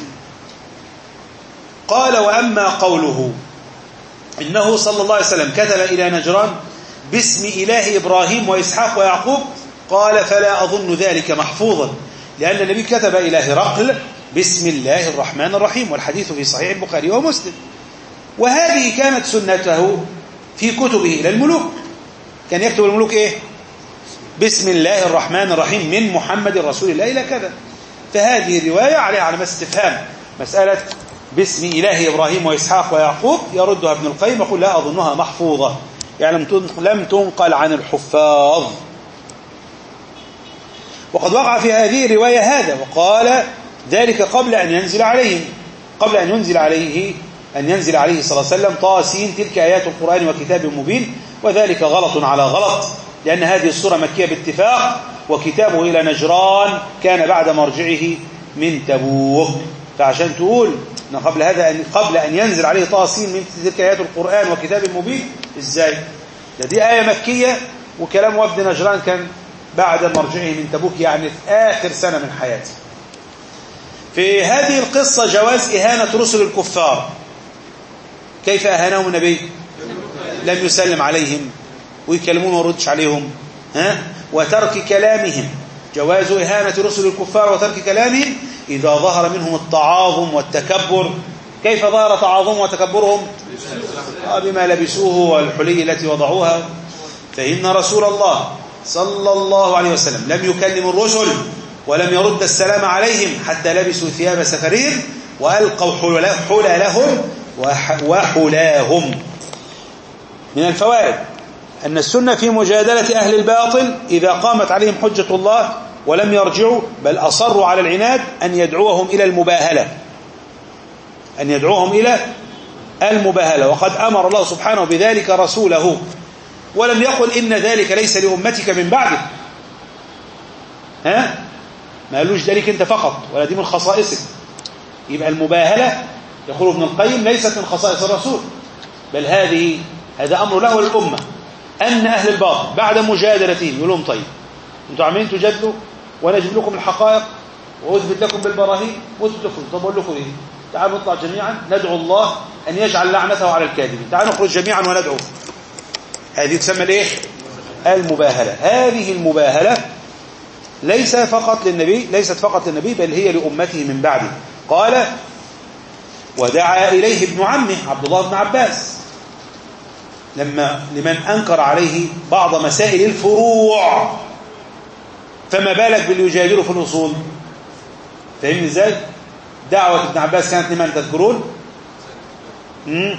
قال: وأما قوله إنه صلى الله عليه وسلم كتب إلى نجران باسم إله إبراهيم وإسحاق ويعقوب، قال: فلا أظن ذلك محفوظا، لأن النبي كتب إلى هرقل بسم الله الرحمن الرحيم، والحديث في صحيح البخاري ومسلم. وهذه كانت سنته في كتبه إلى الملوك، كان يكتب الملوك إيه؟ بسم الله الرحمن الرحيم من محمد رسول الله إلى كذا. فهذه الرواية عليها علامة استفهام، مسألة باسم إله إبراهيم وإسحاق ويعقوب يردها ابن القيم، يقول: لا أظنها محفوظة، يعني لم تنقل عن الحفاظ. وقد وقع في هذه الرواية هذا، وقال ذلك قبل أن ينزل عليهم قبل أن ينزل عليه أن ينزل عليه صلى الله عليه وسلم طاسين تلك آيات القرآن وكتاب مبين، وذلك غلط على غلط، لأن هذه السورة مكية باتفاق، وكتابه إلى نجران كان بعد مرجعه من تبوك. فعشان تقول أن قبل هذا أن قبل أن ينزل عليه طاسين من تلك آيات القرآن وكتاب مبين، إزاي؟ ده دي آية مكية، وكلام وفد نجران كان بعد مرجعه من تبوك، يعني في آخر سنة من حياته. في هذه القصة جواز إهانة رسل الكفار. كيف أهانهم النبي؟ لم يسلم عليهم ويكلمون وردش عليهم، ها؟ وترك كلامهم. جواز إهانة رسل الكفار وترك كلامهم إذا ظهر منهم التعاظم والتكبر. كيف ظهر تعاظم وتكبرهم؟ بما لبسوه والحلي التي وضعوها. فإن رسول الله صلى الله عليه وسلم لم يكلم الرسل ولم يرد السلام عليهم حتى لبسوا ثياب سفرهم وألقوا حلالهم وحلاهم. من الفوائد أن السنة في مجادلة أهل الباطل إذا قامت عليهم حجة الله ولم يرجعوا بل أصروا على العناد أن يدعوهم إلى المباهلة أن يدعوهم إلى المباهلة وقد أمر الله سبحانه بذلك رسوله، ولم يقل إن ذلك ليس لأمتك من بعدك. ها؟ ما قالوش ذلك أنت فقط، ولا دي من خصائصك. يبقى المباهلة يقول ابن القيم ليست من خصائص الرسول، بل هذه هذا أمر له الأمة، أن أهل الباطل بعد مجادلتهم يقول لهم طيب أنتوا عمالين تجادلوا وأنا أجيب لكم الحقائق وأثبت لكم بالبراهين وأثبت لكم. طب أقول لكم إيه؟ تعالوا نطلع جميعا ندعو الله أن يجعل لعنته على الكاذبين. تعالوا نخرج جميعا وندعو. هذه تسمى الإيه؟ المباهلة. هذه المباهلة ليس فقط للنبي ليست فقط للنبي بل هي لأمته من بعده. قال ودعا إليه ابن عمه عبد الله بن عباس لما لمن أنكر عليه بعض مسائل الفروع، فما بالك باللي يجادله في الأصول. فهمني إزاي؟ دعوة ابن عباس كانت لمن تذكرون؟ مم؟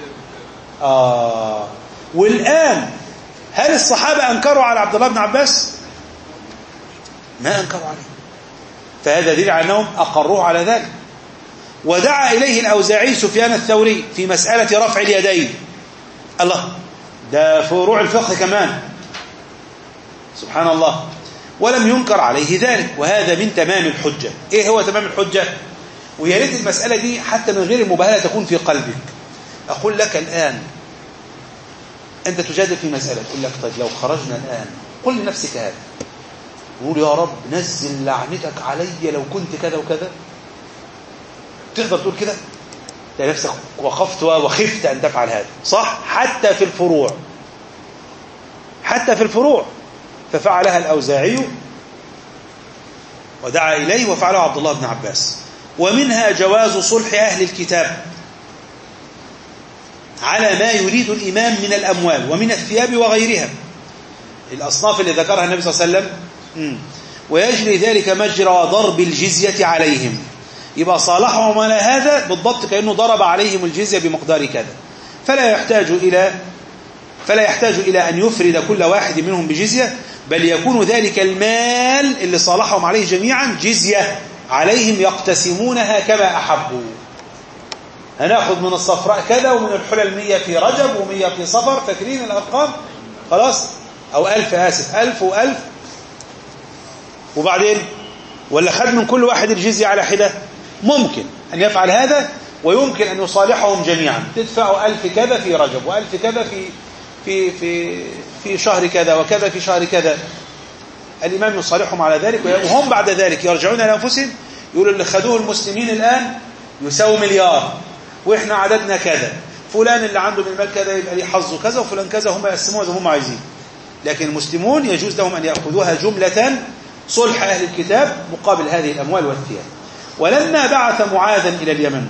آه. والآن هل الصحابة أنكروا على عبد الله بن عباس؟ ما أنكروا عليه، فهذا دليل على أنهم أقروه على ذلك. ودعا إليه الأوزاعي سفيان الثوري في مسألة رفع اليدين. الله، ده فروع الفقه كمان، سبحان الله، ولم ينكر عليه ذلك، وهذا من تمام الحجة. إيه هو تمام الحجة؟ ويا ريت المسألة دي حتى من غير المباهلة تكون في قلبك. أقول لك الآن أنت تجادل في مسألة، تقول لك طيب لو خرجنا الآن، قل لنفسك هذا، قول يا رب نزل لعنتك علي لو كنت كذا وكذا. تقدر تقول كده؟ تلاقي نفسك وقفت وخفت أن تفعل هذا، صح؟ حتى في الفروع حتى في الفروع ففعلها الأوزاعي ودعا إليه وفعله عبد الله بن عباس. ومنها جواز صلح أهل الكتاب على ما يريد الإمام من الأموال ومن الثياب وغيرها، الأصناف اللي ذكرها النبي صلى الله عليه وسلم. ويجري ذلك مجرى ضرب الجزية عليهم، يبقى صالحهم على هذا بالضبط كأنه ضرب عليهم الجزية بمقدار كذا، فلا يحتاج إلى فلا يحتاج إلى أن يفرد كل واحد منهم بجزية، بل يكون ذلك المال اللي صالحهم عليه جميعا جزية عليهم يقتسمونها كما أحبوا. هناخذ من الصفراء كذا ومن الحلل مية في رجب ومية في صفر، فاكرين الأرقام؟ خلاص، أو ألف، آسف، ألف وألف، وبعدين ولا خد من كل واحد الجزية على حدة. ممكن أن يفعل هذا، ويمكن أن يصالحهم جميعا، تدفعوا ألف كذا في رجب وألف كذا في في في في شهر كذا وكذا في شهر كذا. الإمام يصالحهم على ذلك، وهم بعد ذلك يرجعون إلى أنفسهم يقولوا اللي خدوه المسلمين الآن يساوي مليار، وإحنا عددنا كذا، فلان اللي عنده من المال كذا يبقى ليه حظه كذا، وفلان كذا، هم يقسموها زي ما هم عايزين. لكن المسلمون يجوز لهم أن يأخذوها جملة صلح أهل الكتاب مقابل هذه الأموال والثياب. ولما بعث معاذا إلى اليمن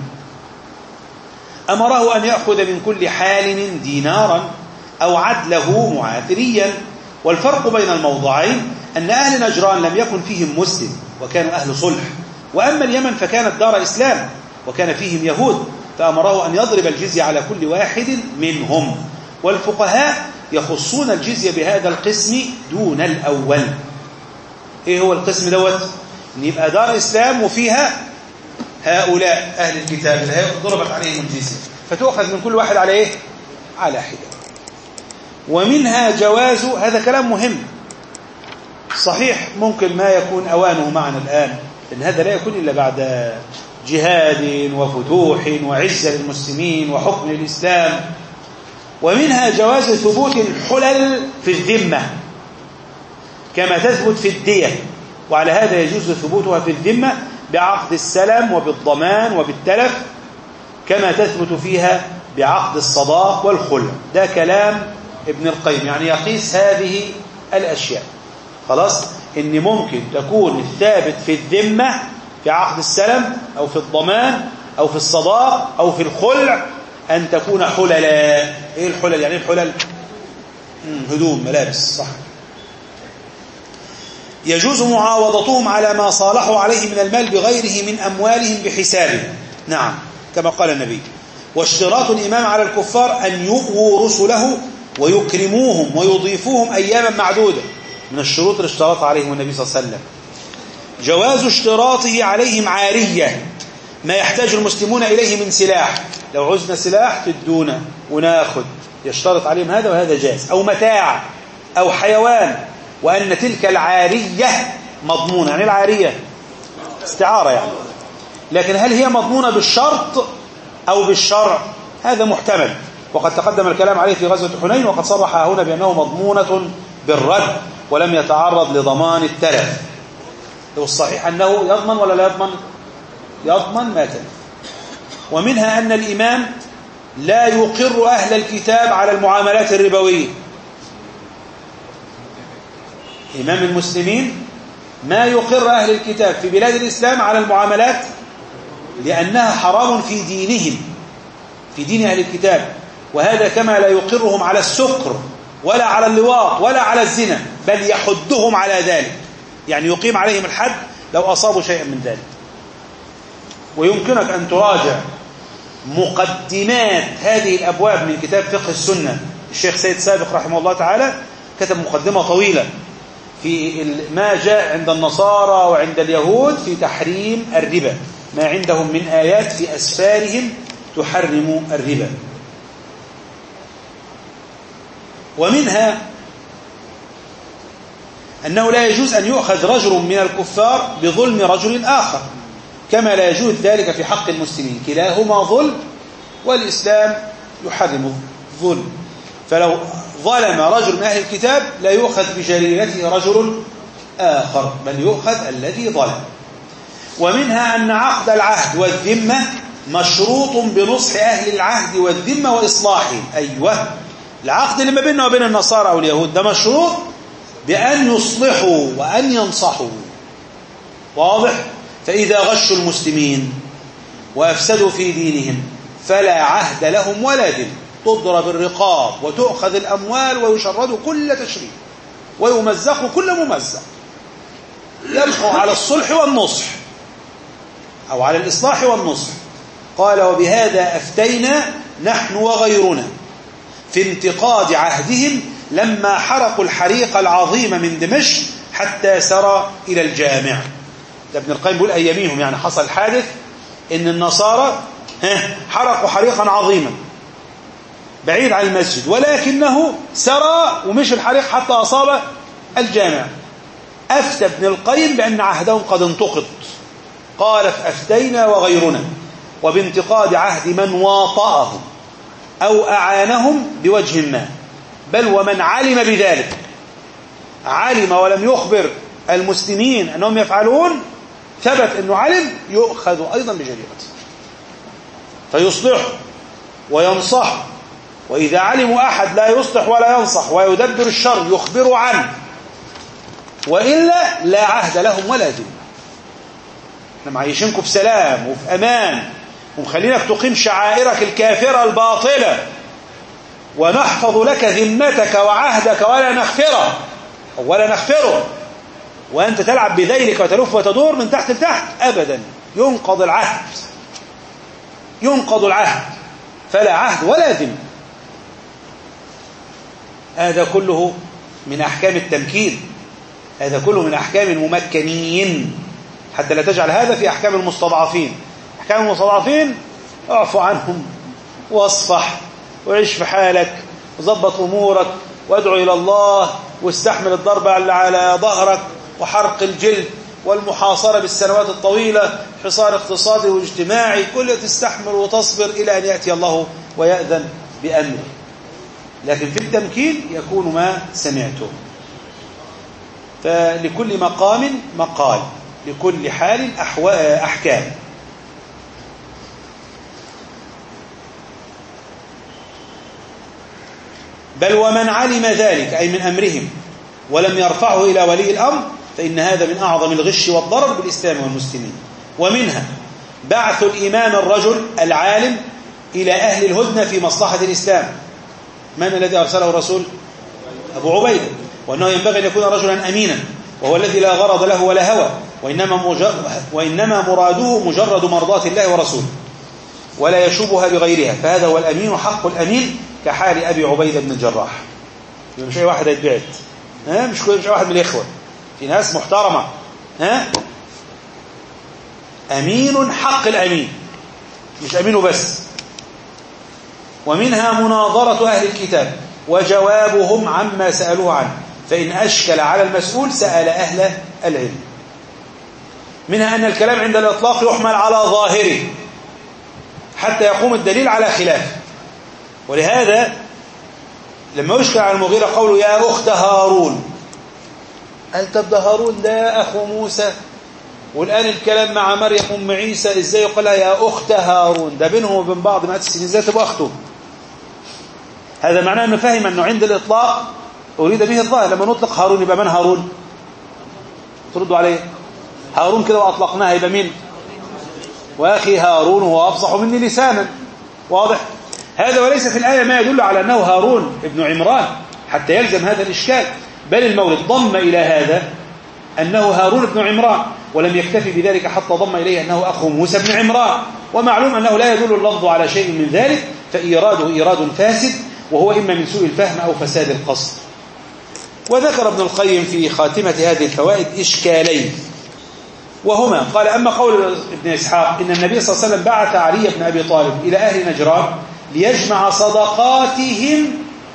أمره أن يأخذ من كل حال دينارا أو عدله معافريا. والفرق بين الموضعين أن أهل نجران لم يكن فيهم مسلم وكانوا أهل صلح، وأما اليمن فكانت دار إسلام وكان فيهم يهود، فأمره أن يضرب الجزية على كل واحد منهم. والفقهاء يخصون الجزية بهذا القسم دون الأول. إيه هو القسم دوت؟ إن يبقى دار إسلام وفيها هؤلاء أهل الكتاب اللي ضربت عليهم الجزية، فتؤخذ من كل واحد على إيه؟ على حدة. ومنها جواز، هذا كلام مهم صحيح، ممكن ما يكون أوانه معنا الآن، لأن هذا لا يكون إلا بعد جهاد وفتوح وعزة للمسلمين وحكم الإسلام. ومنها جواز ثبوت الحلل في الذمة كما تثبت في الدية، وعلى هذا يجوز ثبوتها في الذمة بعقد السلم وبالضمان وبالتلف كما تثبت فيها بعقد الصداق والخلع. ده كلام ابن القيم، يعني يقيس هذه الأشياء. خلاص، إن ممكن تكون الثابت في الذمة في عقد السلم أو في الضمان أو في الصداق أو في الخلع أن تكون حللا. إيه الحلل؟ يعني الحلل هدوم ملابس، صح. يجوز معاوضتهم على ما صالحوا عليه من المال بغيره من أموالهم بحسابه، نعم كما قال النبي. واشتراط الإمام على الكفار أن يؤووا رسله ويكرموهم ويضيفوهم أياما معدودة، من الشروط اللي اشترط عليهم النبي صلى الله عليه وسلم. جواز اشتراطه عليهم عارية، ما يحتاج المسلمون إليه من سلاح، لو عزنا سلاح تدونا وناخد، يشترط عليهم هذا وهذا جاز، أو متاع أو حيوان، وأن تلك العارية مضمونة. يعني العارية استعارة يعني، لكن هل هي مضمونة بالشرط أو بالشرع؟ هذا محتمل، وقد تقدم الكلام عليه في غزوة حنين، وقد صرح هنا بأنه مضمونة بالرد ولم يتعرض لضمان التلف. والصحيح أنه يضمن ولا لا يضمن؟ يضمن ما تلف. ومنها أن الإمام لا يقر أهل الكتاب على المعاملات الربوية. إمام المسلمين ما يقر أهل الكتاب في بلاد الإسلام على المعاملات، لأنها حرام في دينهم، في دين أهل الكتاب. وهذا كما لا يقرهم على السكر ولا على اللواط ولا على الزنا، بل يحدهم على ذلك، يعني يقيم عليهم الحد لو أصابوا شيئا من ذلك. ويمكنك أن تراجع مقدمات هذه الأبواب من كتاب فقه السنة. الشيخ سيد سابق رحمه الله تعالى كتب مقدمة طويلة في ما جاء عند النصارى وعند اليهود في تحريم الربا، ما عندهم من آيات في أسفارهم تحرم الربا. ومنها أنه لا يجوز أن يؤخذ رجل من الكفار بظلم رجل آخر، كما لا يجوز ذلك في حق المسلمين، كلاهما ظلم والإسلام يحرم الظلم. فلو ظلم رجل من أهل الكتاب لا يؤخذ بجريرته رجل آخر، بل يؤخذ الذي ظلم. ومنها أن عقد العهد والذمة مشروط بنصح أهل العهد والذمة وإصلاحهم. أيوة، العقد اللي ما بيننا وبين النصارى أو اليهود ده مشروط بأن يصلحوا وأن ينصحوا، واضح؟ فإذا غشوا المسلمين وأفسدوا في دينهم فلا عهد لهم ولا ذمة، تضرب الرقاب وتؤخذ الأموال ويشردوا كل تشريد ويمزقوا كل ممزق. يبقوا على الصلح والنصح أو على الإصلاح والنصح. قال: وبهذا أفتينا نحن وغيرنا في انتقاد عهدهم لما حرقوا الحريق العظيم من دمشق حتى سرى إلى الجامع. ده ابن القيم بيقول أياميهم، يعني حصل حادث إن النصارى حرقوا حريقا عظيما بعيد عن المسجد، ولكنه سرى ومش الحريق حتى أصاب الجامع. أفتى ابن القيم بأن عهدهم قد انتقض، قال: فأفتينا وغيرنا وبانتقاد عهد من واطأهم أو أعانهم بوجه ما، بل ومن علم بذلك، علم ولم يخبر المسلمين أنهم يفعلون، ثبت أنه علم، يؤخذ أيضا بجريرته فيصلح وينصح. وإذا علموا أحد لا يصلح ولا ينصح ويدبر الشر يخبروا عنه، وإلا لا عهد لهم ولا ذمة. احنا معيشينكم في سلام وفي أمان، ومخلينك تقيم شعائرك الكافرة الباطلة، ونحفظ لك ذمتك وعهدك ولا نغفره ولا نغفره، وأنت تلعب بذيلك وتلف وتدور من تحت لتحت. أبدا، ينقض العهد، ينقض العهد، فلا عهد ولا ذمة. هذا كله من أحكام التمكين. هذا كله من أحكام الممكنين، حتى لا تجعل هذا في أحكام المستضعفين. أحكام المستضعفين اعفو عنهم واصفح وعيش في حالك وظبط أمورك وادعو إلى الله واستحمل الضرب على ظهرك وحرق الجلد والمحاصرة بالسنوات الطويلة، حصار اقتصادي واجتماعي، كل تستحمل وتصبر إلى أن يأتي الله ويأذن بأمره. لكن في التمكين يكون ما سمعته. فلكل مقام مقال، لكل حال أحكام. بل ومن علم ذلك أي من أمرهم ولم يرفعه إلى ولي الأمر فإن هذا من أعظم الغش والضرر بالإسلام والمسلمين. ومنها بعث الإمام الرجل العالم إلى أهل الهدنة في مصلحة الإسلام. من الذي أرسله الرسول؟ أبو عبيدة، وأنه ينبغي أن يكون رجلا أمينا، وهو الذي لا غرض له ولا هوى، وإنما, مجرد وإنما مراده مجرد مرضاة الله ورسوله ولا يشوبها بغيرها، فهذا هو الأمين حق الأمين، كحال أبي عبيدة بن الجراح. مش أي واحد يتبعت، ها مش مش واحد من الإخوة، في ناس محترمة، ها أمين حق الأمين، مش أمينه بس. ومنها مناظرة أهل الكتاب وجوابهم عما سألوه عنه، فإن أشكل على المسؤول سأل أهل العلم. منها أن الكلام عند الإطلاق يحمل على ظاهره حتى يقوم الدليل على خلافه. ولهذا لما يشكل على المغيرة قوله يا أخت هارون، قال طب ده هارون ده أخو موسى، والآن الكلام مع مريم أم عيسى إزاي يقول لها يا أخت هارون؟ ده بينهم وبين بعض مئات السنين، إزاي تبقى أخته؟ هذا معناه أنه فهم أنه عند الإطلاق أريد به الظاهر. لما نطلق هارون يبقى من هارون؟ تردوا عليه هارون كده وأطلقناها يبقى مين؟ وأخي هارون هو أفصح مني لسانا، واضح؟ هذا وليس في الآية ما يدل على أنه هارون ابن عمران حتى يلزم هذا الإشكال، بل المولد ضم إلى هذا أنه هارون بن عمران، ولم يكتفي بذلك حتى ضم إليه أنه أخو موسى بن عمران. ومعلوم أنه لا يدل اللفظ على شيء من ذلك، فإيراده إيراد فاسد، وهو إما من سوء الفهم أو فساد القصد. وذكر ابن القيم في خاتمة هذه الفوائد إشكالين، وهما قال أما قول ابن إسحاق إن النبي صلى الله عليه وسلم بعث علي بن أبي طالب إلى أهل نجران ليجمع صدقاتهم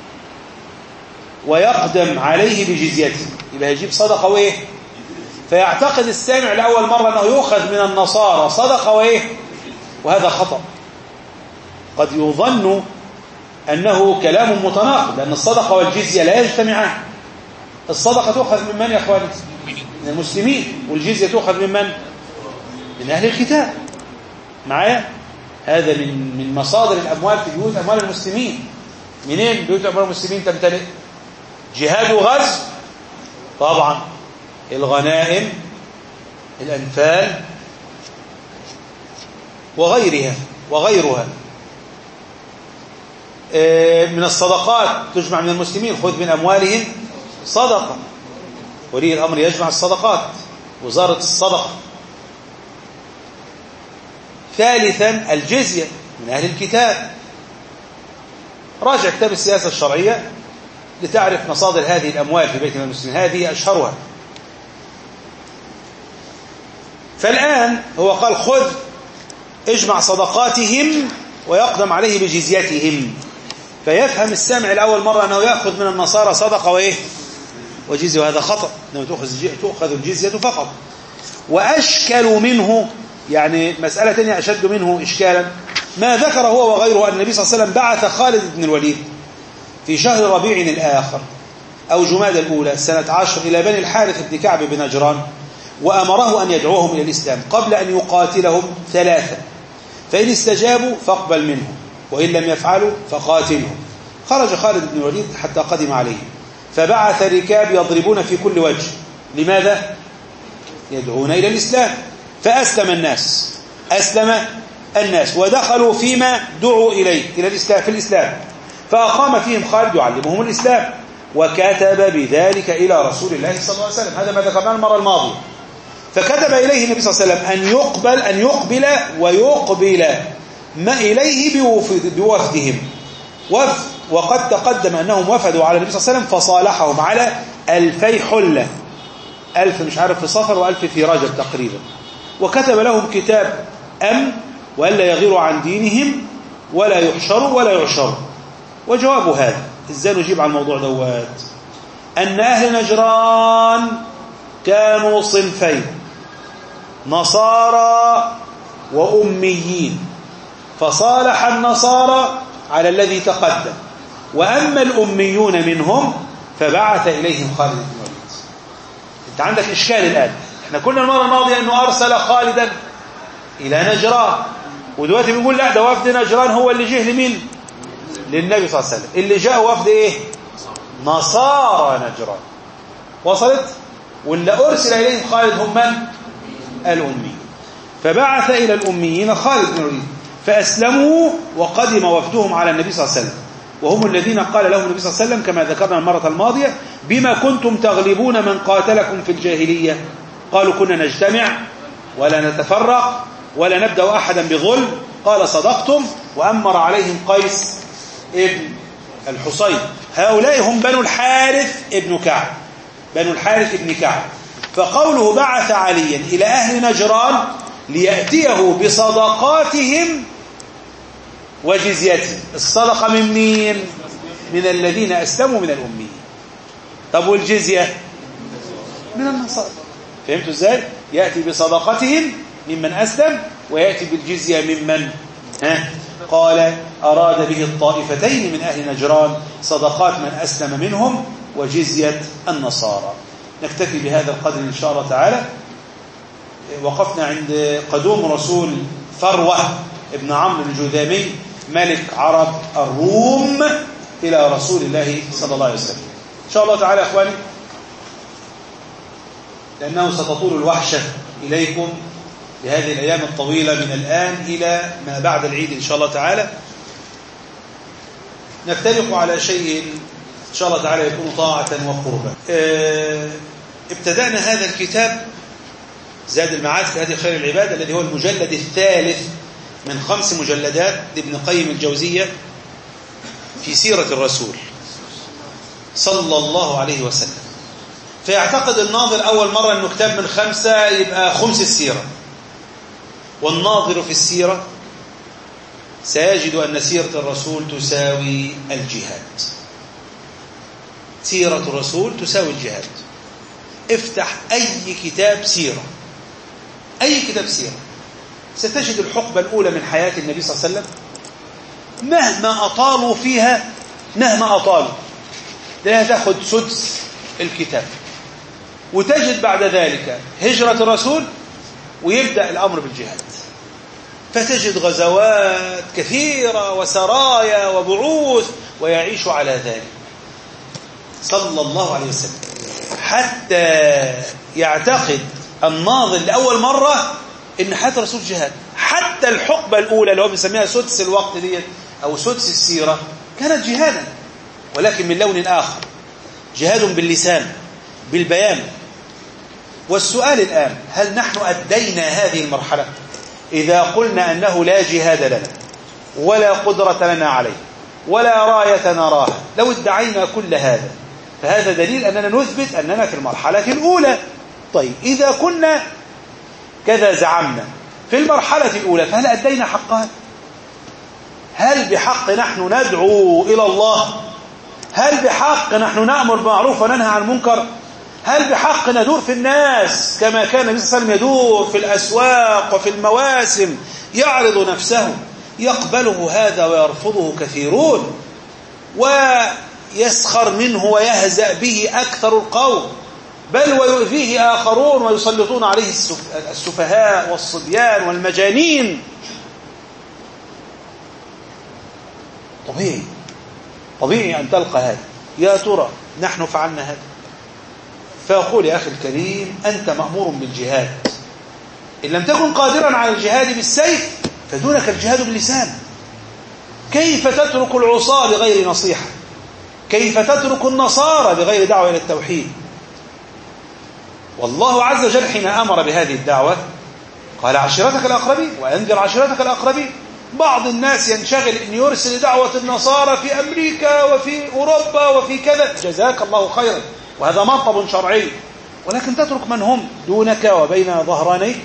ويقدم عليه بجزيته، يبقى يجيب صدقة وإيه؟ فيعتقد السامع لأول مرة أنه يؤخذ من النصارى صدقة وإيه؟ وهذا خطأ. قد يظن أنه كلام متناقض، لأن الصدقة والجزية لا يجتمعان. الصدقة تؤخذ من من يا أخواني؟ من المسلمين، والجزية تؤخذ من من؟ من أهل الكتاب. معايا؟ هذا من من مصادر الأموال في بيوت أموال المسلمين. منين بيوت أموال المسلمين تمتلئ؟ جهاد وغزو طبعا، الغنائم، الأنفال وغيرها وغيرها. من الصدقات تجمع من المسلمين، خذ من أموالهم صدقة، ولي الأمر يجمع الصدقات، وزارة الصدقة. ثالثا الجزية من أهل الكتاب. راجع كتاب السياسة الشرعية لتعرف مصادر هذه الأموال في بيت المسلمين، هذه أشهرها. فالآن هو قال خذ اجمع صدقاتهم ويقدم عليه بجزيتهم، فيفهم السامع الأول مرة أنه يأخذ من النصارى صدقة وإيه؟ وجزية، وهذا خطأ، أنه تؤخذ الجزية فقط. وأشكل منه، يعني مسألة تانية أشد منه إشكالا، ما ذكر هو وغيره أن النبي صلى الله عليه وسلم بعث خالد بن الوليد في شهر ربيع الآخر أو جمادى الأولى سنة عشر إلى بني الحارث بن كعب بن نجران، وأمره أن يدعوهم إلى الإسلام قبل أن يقاتلهم ثلاثة، فإن استجابوا فاقبل منهم، وإن لم يفعلوا فقاتلهم. خرج خالد بن الوليد حتى قدم عليه، فبعث ركاب يضربون في كل وجه. لماذا؟ يدعون إلى الإسلام. فأسلم الناس أسلم الناس ودخلوا فيما دعوا إليه إلى الإسلام في الإسلام، فأقام فيهم خالد يعلمهم الإسلام، وكتب بذلك إلى رسول الله صلى الله عليه وسلم. هذا ما ذكرناه المرة الماضية. فكتب إليه النبي صلى الله عليه وسلم أن يقبل أن يقبل ويقبل ما إليه بوفدهم وفد، وقد تقدم أنهم وفدوا على النبي صلى الله عليه وسلم فصالحهم على ألفي حلة، ألف مش عارف في صفر وألف في رجب تقريبا، وكتب لهم كتاب أمن وألا يغيروا عن دينهم ولا يحشروا ولا يعشروا. وجواب هذا إزاي نجيب على الموضوع دوات؟ أن أهل نجران كانوا صنفين، نصارى وأميين، فصالح النصارى على الذي تقدم، وأما الأميون منهم فبعث إليهم خالد بن الوليد. أنت عندك إشكال الآن، احنا كنا المرة الماضية أنه أرسل خالدا إلى نجران، ودلوقتي بيقول لا ده وفد نجران هو اللي جه لمين؟ للنبي صلى الله عليه وسلم. اللي جاء وفد إيه؟ نصارى نجران. وصلت؟ واللي أرسل إليهم خالد هم من؟ الأمي. فبعث إلى الأميين خالد بن الوليد فأسلموا، وقدم وفدهم على النبي صلى الله عليه وسلم، وهم الذين قال لهم النبي صلى الله عليه وسلم كما ذكرنا المرة الماضية: بما كنتم تغلبون من قاتلكم في الجاهلية؟ قالوا: كنا نجتمع ولا نتفرق ولا نبدأ أحدا بظلم. قال: صدقتم. وأمر عليهم قيس ابن الحصين. هؤلاء هم بنو الحارث ابن كعب، بنو الحارث ابن كعب. فقوله بعث عليا إلى أهل نجران ليأتيه بصدقاتهم وجزيتهم. الصدقة من مين؟ من الذين أسلموا من الأميين. طب والجزية؟ من النصارى. فهمتوا ازاي؟ يأتي بصدقتهم ممن أسلم، ويأتي بالجزية ممن ها؟ قال: أراد به الطائفتين من أهل نجران، صدقات من أسلم منهم وجزية النصارى. نكتفي بهذا القدر إن شاء الله تعالى. وقفنا عند قدوم رسول فروة ابن عمرو الجذامي ملك عرب الروم إلى رسول الله صلى الله عليه وسلم. إن شاء الله تعالى يا أخواني، لأنه ستطول الوحشة إليكم بهذه الأيام الطويلة من الآن إلى ما بعد العيد إن شاء الله تعالى، نفترق على شيء إن شاء الله تعالى يكون طاعة وقربة. ابتدأنا هذا الكتاب زاد المعاد في هذه خير العبادة، الذي هو المجلد الثالث من خمس مجلدات لابن قيم الجوزية في سيرة الرسول صلى الله عليه وسلم. فيعتقد الناظر أول مرة أنه كتاب من خمسة يبقى خمس السيرة، والناظر في السيرة سيجد أن سيرة الرسول تساوي الجهاد. سيرة الرسول تساوي الجهاد. افتح أي كتاب سيرة، أي كتاب سيرة، ستجد الحقبة الأولى من حياة النبي صلى الله عليه وسلم مهما أطالوا فيها، مهما أطالوا لا تأخذ سدس الكتاب. وتجد بعد ذلك هجرة الرسول ويبدأ الأمر بالجهاد، فتجد غزوات كثيرة وسرايا وبعوث، ويعيش على ذلك صلى الله عليه وسلم حتى يعتقد الناظر لأول مرة إن حياة الرسول جهاد. حتى الحقبة الأولى اللي هو بيسميها سدس الوقت دي أو سدس السيرة كانت جهادا، ولكن من لون آخر، جهاد باللسان بالبيان. والسؤال الآن: هل نحن أدينا هذه المرحلة؟ إذا قلنا أنه لا جهاد لنا ولا قدرة لنا عليه ولا راية نراها، لو ادعينا كل هذا فهذا دليل أننا نثبت أننا في المرحلة الأولى. طيب إذا كنا كذا زعمنا في المرحلة الأولى، فهل أدينا حقها؟ هل بحق نحن ندعو إلى الله؟ هل بحق نحن نأمر بالمعروف وننهى عن المنكر؟ هل بحق ندور في الناس كما كان النبي صلى الله عليه وسلم يدور في الأسواق وفي المواسم يعرض نفسه؟ يقبله هذا ويرفضه كثيرون، ويسخر منه ويهزأ به أكثر القوم، بل ويؤذيه آخرون ويسلطون عليه السفهاء والصبيان والمجانين. طبيعي طبيعي أن تلقى هذا. يا ترى نحن فعلنا هذا؟ فأقول يا أخي الكريم: أنت مأمور بالجهاد. إن لم تكن قادرا على الجهاد بالسيف فدونك الجهاد باللسان. كيف تترك العصاة بغير نصيحة؟ كيف تترك النصارى بغير دعوة إلى التوحيد؟ والله عز وجل حين أمر بهذه الدعوة قال: عشيرتك الأقربين وأنذر عشيرتك الأقربين. بعض الناس ينشغل أن يرسل دعوة النصارى في أمريكا وفي أوروبا وفي كذا، جزاك الله خيرا، وهذا مطلب شرعي ولكن تترك من هم دونك وبين ظهرانيك.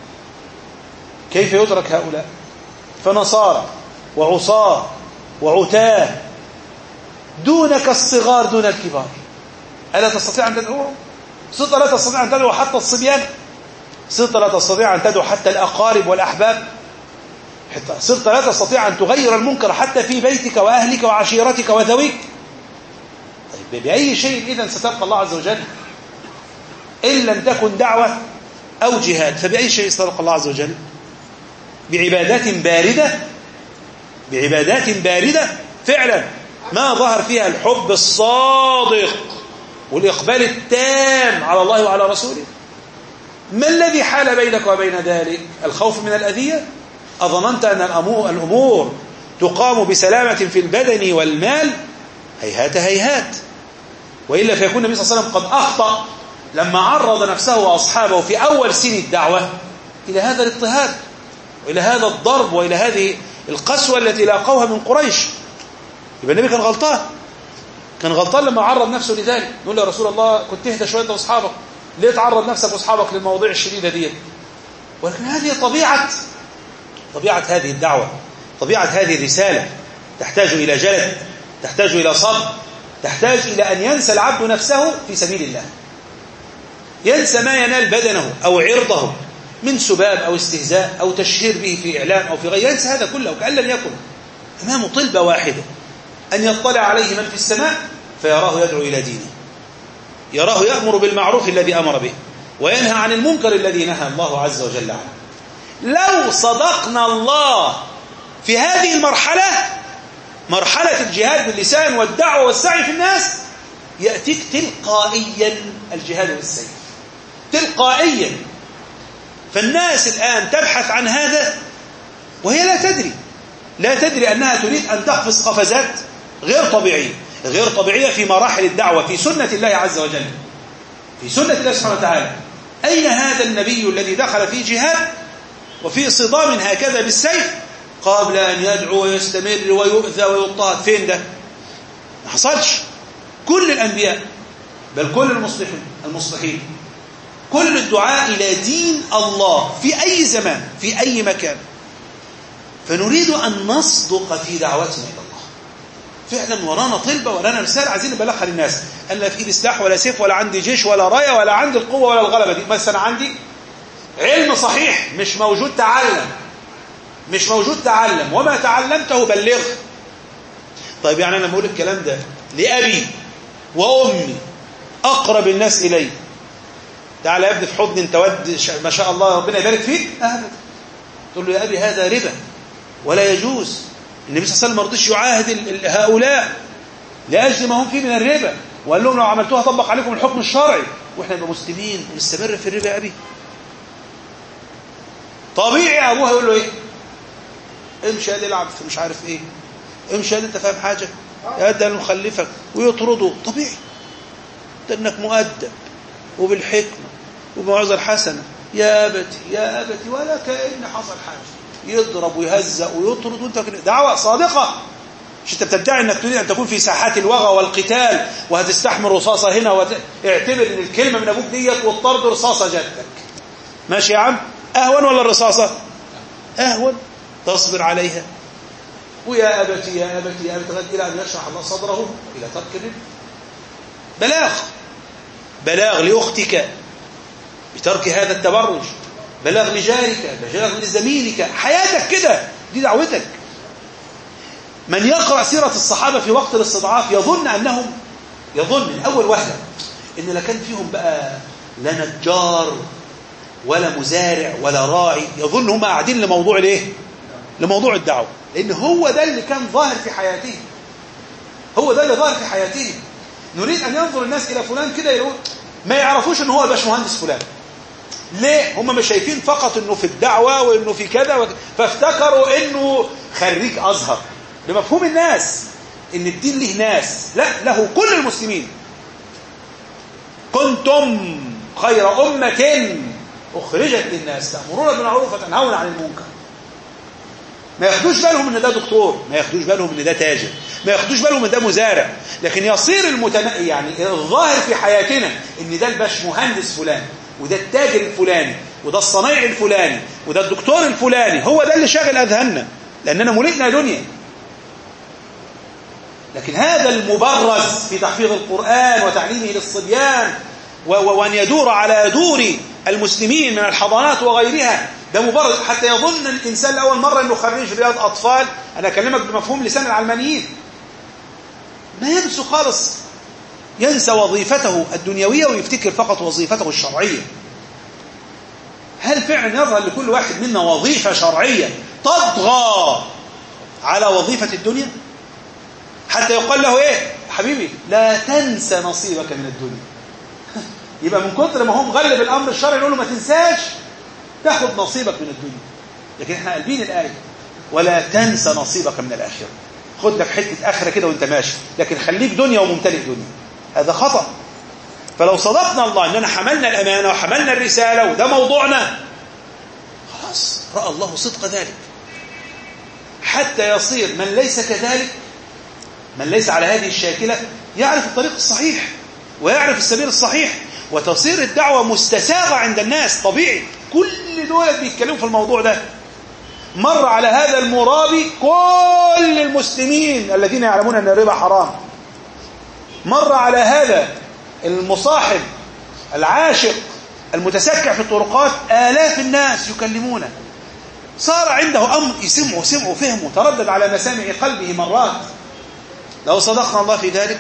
كيف يترك هؤلاء؟ فنصارى وعصاة وعتاه دونك الصغار دون الكبار، ألا تستطيع أن تدعوهم؟ صدق لا تستطيع أن تدعو حتى الصبيان، صدق لا تستطيع أن تدعو حتى الأقارب والأحباب، صدق لا تستطيع أن تغير المنكر حتى في بيتك وأهلك وعشيرتك وذويك. طيب بأي شيء إذن ستلقى الله عز وجل؟ إن لم تكن دعوة أو جهاد فبأي شيء ستلقى الله عز وجل؟ بعبادات باردة، بعبادات باردة فعلا ما ظهر فيها الحب الصادق والإقبال التام على الله وعلى رسوله. ما الذي حال بينك وبين ذلك؟ الخوف من الأذية؟ أظننت أن الأمور تقام بسلامة في البدن والمال؟ هيهات هيهات. وإلا فيكون النبي صلى الله عليه وسلم قد أخطأ لما عرض نفسه وأصحابه في أول سن الدعوة إلى هذا الاضطهاد وإلى هذا الضرب وإلى هذه القسوة التي لاقوها من قريش. يبقى النبي كان غلطان، كان غلطان لما عرض نفسه لذلك. نقول يا رسول الله كنت تهدى شوية أنت وأصحابك، ليه تعرض نفسك وأصحابك للمواضيع الشديدة دي؟ ولكن هذه طبيعة طبيعة هذه الدعوة، طبيعة هذه الرسالة، تحتاج إلى جلد، تحتاج إلى صبر، تحتاج إلى أن ينسى العبد نفسه في سبيل الله، ينسى ما ينال بدنه أو عرضه من سباب أو استهزاء أو تشهير به في إعلام أو في غيره، ينسى هذا كله كأن لم يكن. أمامه طلبة واحدة أن يطلع عليه من في السماء فيراه يدعو إلى دينه، يراه يأمر بالمعروف الذي أمر به وينهى عن المنكر الذي نهى الله عز وجل عنه. لو صدقنا الله في هذه المرحلة، مرحلة الجهاد باللسان والدعوة والسعي في الناس، يأتيك تلقائيا الجهاد بالسيف تلقائيا. فالناس الآن تبحث عن هذا وهي لا تدري لا تدري أنها تريد أن تقفز قفزات غير طبيعية غير طبيعية في مراحل الدعوة في سنة الله عز وجل، في سنة الله سبحانه وتعالى. أين هذا النبي الذي دخل في جهاد وفي صدام هكذا بالسيف قبل أن يدعو ويستمر ويؤذى ويضطهد؟ فين ده؟ ما حصلش. كل الأنبياء بل كل المصلحين المصلحين كل الدعاء إلى دين الله في أي زمان في أي مكان. فنريد أن نصدق في دعوتنا إلى الله فعلا. ورانا طلبة ورانا رسالة عايزين نبلغها للناس. أنا لا في إيدي سلاح ولا سيف ولا عندي جيش ولا راية ولا عندي القوة ولا الغلبة دي، بس أنا عندي علم صحيح مش موجود تعلم مش موجود تعلم وما تعلمته بلغ. طيب يعني أنا بقول الكلام ده لأبي وأمي أقرب الناس إلي، تعالى يا ابني في حضني انت ود ما شاء الله ربنا يبارك فيك، أهلا تقول له يا أبي هذا ربا ولا يجوز. النبي صلى الله عليه وسلم ما رضيش يعاهد هؤلاء لأجل ما هم فيه من الربا، وقال لهم لو عملتوها طبق عليكم الحكم الشرعي. واحنا نبقى مسلمين ونستمر في الربا يا أبي؟ طبيعي أبوها يقول له إيه؟ امشي يا العب في مش عارف إيه، امشي يا انت فاهم حاجة يا ده المخلفك، ويطرده. طبيعي ده انك مؤدب وبالحكمة وبموعظة الحسنة، يا أبتي يا أبتي ولا كأن حصل حاجة، يضرب ويهزأ ويطرد. وانت دعوة صادقة، مش انت بتدعي انك تريد ان تكون في ساحات الوغى والقتال وهتستحمل رصاصة هنا وت... اعتبر ان الكلمة من ابوك ديت والطرد رصاصة جدك. ماشي يا عم؟ اهون ولا الرصاصة؟ اهون، تصبر عليها. ويا أبتي يا أبتي يا أبتي إلى أن يشرح الله صدره إلى ترك الربا. بلاغ بلاغ لأختك بترك هذا التبرج، بلاغ لجارك، بلاغ لزميلك، حياتك كده، دي دعوتك. من يقرأ سيرة الصحابة في وقت الاستضعاف يظن أنهم يظن من أول وهلة إن لا كان فيهم بقى لا نجار ولا مزارع ولا راعي، يظن هم قاعدين لموضوع الايه؟ لموضوع الدعوة، لأن هو ده اللي كان ظاهر في حياتهم، هو ده اللي ظاهر في حياتهم. نريد أن ينظر الناس إلى فلان كده يقول ما يعرفوش إن هو باشمهندس فلان. ليه؟ هم مش شايفين فقط إنه في الدعوة وإنه في كذا وك... فافتكروا إنه خريج أزهر بمفهوم الناس إن الدين له ناس. لا، له كل المسلمين. كنتم خير أمة أخرجت للناس تأمرون بالمعروف وتنهون عن المنكر. ما ياخدوش بالهم ان ده دكتور، ما ياخدوش بالهم ان ده تاجر، ما ياخدوش بالهم ان ده مزارع، لكن يصير المتن... يعني الظاهر في حياتنا ان ده الباش مهندس فلاني، وده التاجر الفلاني، وده الصنايعي الفلاني، وده الدكتور الفلاني، هو ده اللي شاغل اذهاننا لاننا ملئنا دنيا. لكن هذا المبرز في تحفيظ القرآن وتعليمه للصبيان وأن يدور على دور المسلمين من الحضانات وغيرها، ده مبرز حتى يظن الإنسان لأول مرة أنه خريج رياض أطفال. أنا أكلمك بمفهوم لسان العلمانيين، ما ينسى خالص، ينسى وظيفته الدنيوية ويفتكر فقط وظيفته الشرعية. هل فعلا يظهر لكل واحد منا وظيفة شرعية تطغى على وظيفة الدنيا حتى يقال له ايه حبيبي لا تنسى نصيبك من الدنيا؟ يبقى من كتر ما هو مغلب الامر الشرعي نقول له ما تنساش تاخد نصيبك من الدنيا. لكن احنا قلبين الايه ولا تنسى نصيبك من الاخره، خد لك حته اخره كده وانت ماشي، لكن خليك دنيا وممتلئ دنيا. هذا خطأ. فلو صدقنا الله اننا حملنا الامانه وحملنا الرساله وده موضوعنا، خلاص راى الله صدق ذلك، حتى يصير من ليس كذلك، من ليس على هذه الشاكلة، يعرف الطريق الصحيح ويعرف السبيل الصحيح، وتصير الدعوة مستساغة عند الناس. طبيعي كل دول بيتكلموا في الموضوع ده. مر على هذا المرابي كل المسلمين الذين يعلمون أن الربا حرام، مر على هذا المصاحب العاشق المتسكع في الطرقات آلاف الناس يكلمونه. صار عنده أمر يسمعوا سمعوا فهموا تردد على مسامع قلبه مرات. لو صدقنا الله في ذلك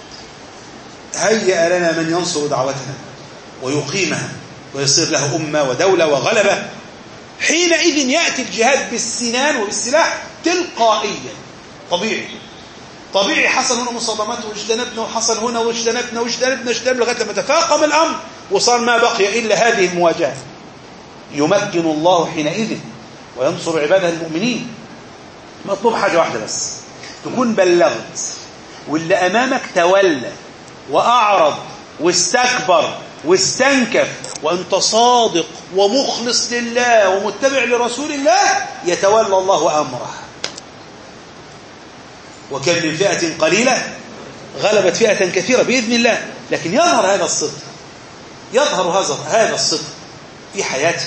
هيأ لنا من ينصر دعوتنا ويقيمها ويصير له أمة ودولة وغلبة. حينئذ يأتي الجهاد بالسنان وبالسلاح تلقائيا. طبيعي طبيعي حصل هنا مصادمات واجتنبنا، وحصل هنا واجتنبنا واجتنبنا واجتنبنا لغاية لما تفاقم الأمر وصار ما بقي إلا هذه المواجهة. يمكن الله حينئذ وينصر عباده المؤمنين. مطلوب حاجة واحدة بس، تكون بلغت واللي أمامك تولى وأعرض واستكبر واستنكف، وأنت صادق ومخلص لله ومتبع لرسول الله، يتولى الله أمره. وكم من فئة قليلة غلبت فئة كثيرة بإذن الله. لكن يظهر هذا الصدق، يظهر هذا الصدق في حياته.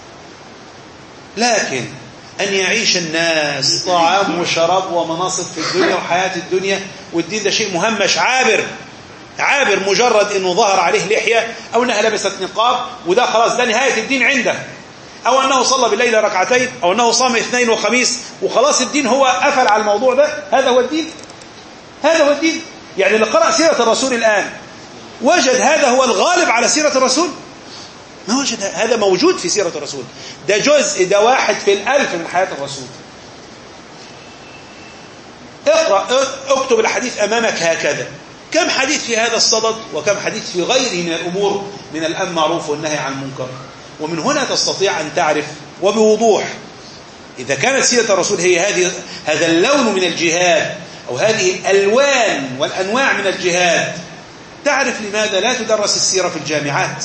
لكن أن يعيش الناس طعام وشراب ومناصب في الدنيا وحياة الدنيا، والدين ده شيء مهمش عابر عابر، مجرد أنه ظهر عليه لحية أو أنها لبست نقاب وده خلاص ده نهاية الدين عنده، أو أنه صلى بالليل ركعتين، أو أنه صام اثنين وخميس وخلاص الدين هو قفل على الموضوع ده. هذا هو الدين، هذا هو الدين. يعني اللي قرأ سيرة الرسول الآن وجد هذا هو الغالب على سيرة الرسول؟ ما وجد. هذا موجود في سيرة الرسول، ده جزء، ده واحد في الألف من حياة الرسول. اقرأ اكتب الحديث أمامك هكذا، كم حديث في هذا الصدد وكم حديث في غيره من الأمور، من الأمر معروف والنهي عن المنكر. ومن هنا تستطيع أن تعرف وبوضوح إذا كانت سيرة الرسول هي هذه هذا اللون من الجهاد أو هذه الألوان والأنواع من الجهاد، تعرف لماذا لا تدرس السيرة في الجامعات.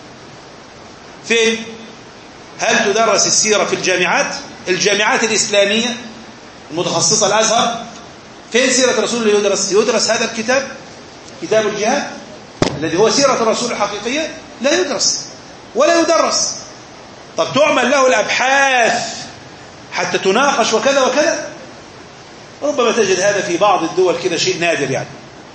فين؟ هل تدرس السيرة في الجامعات؟ الجامعات الإسلامية المتخصصة الأزهر، فين سيرة الرسول اللي يدرس؟ يدرس هذا الكتاب، كتاب الجهاد الذي هو سيرة الرسول الحقيقية، لا يدرس ولا يدرس. طب تعمل له الأبحاث حتى تناقش وكذا وكذا. ربما تجد هذا في بعض الدول كده شيء نادر يعني.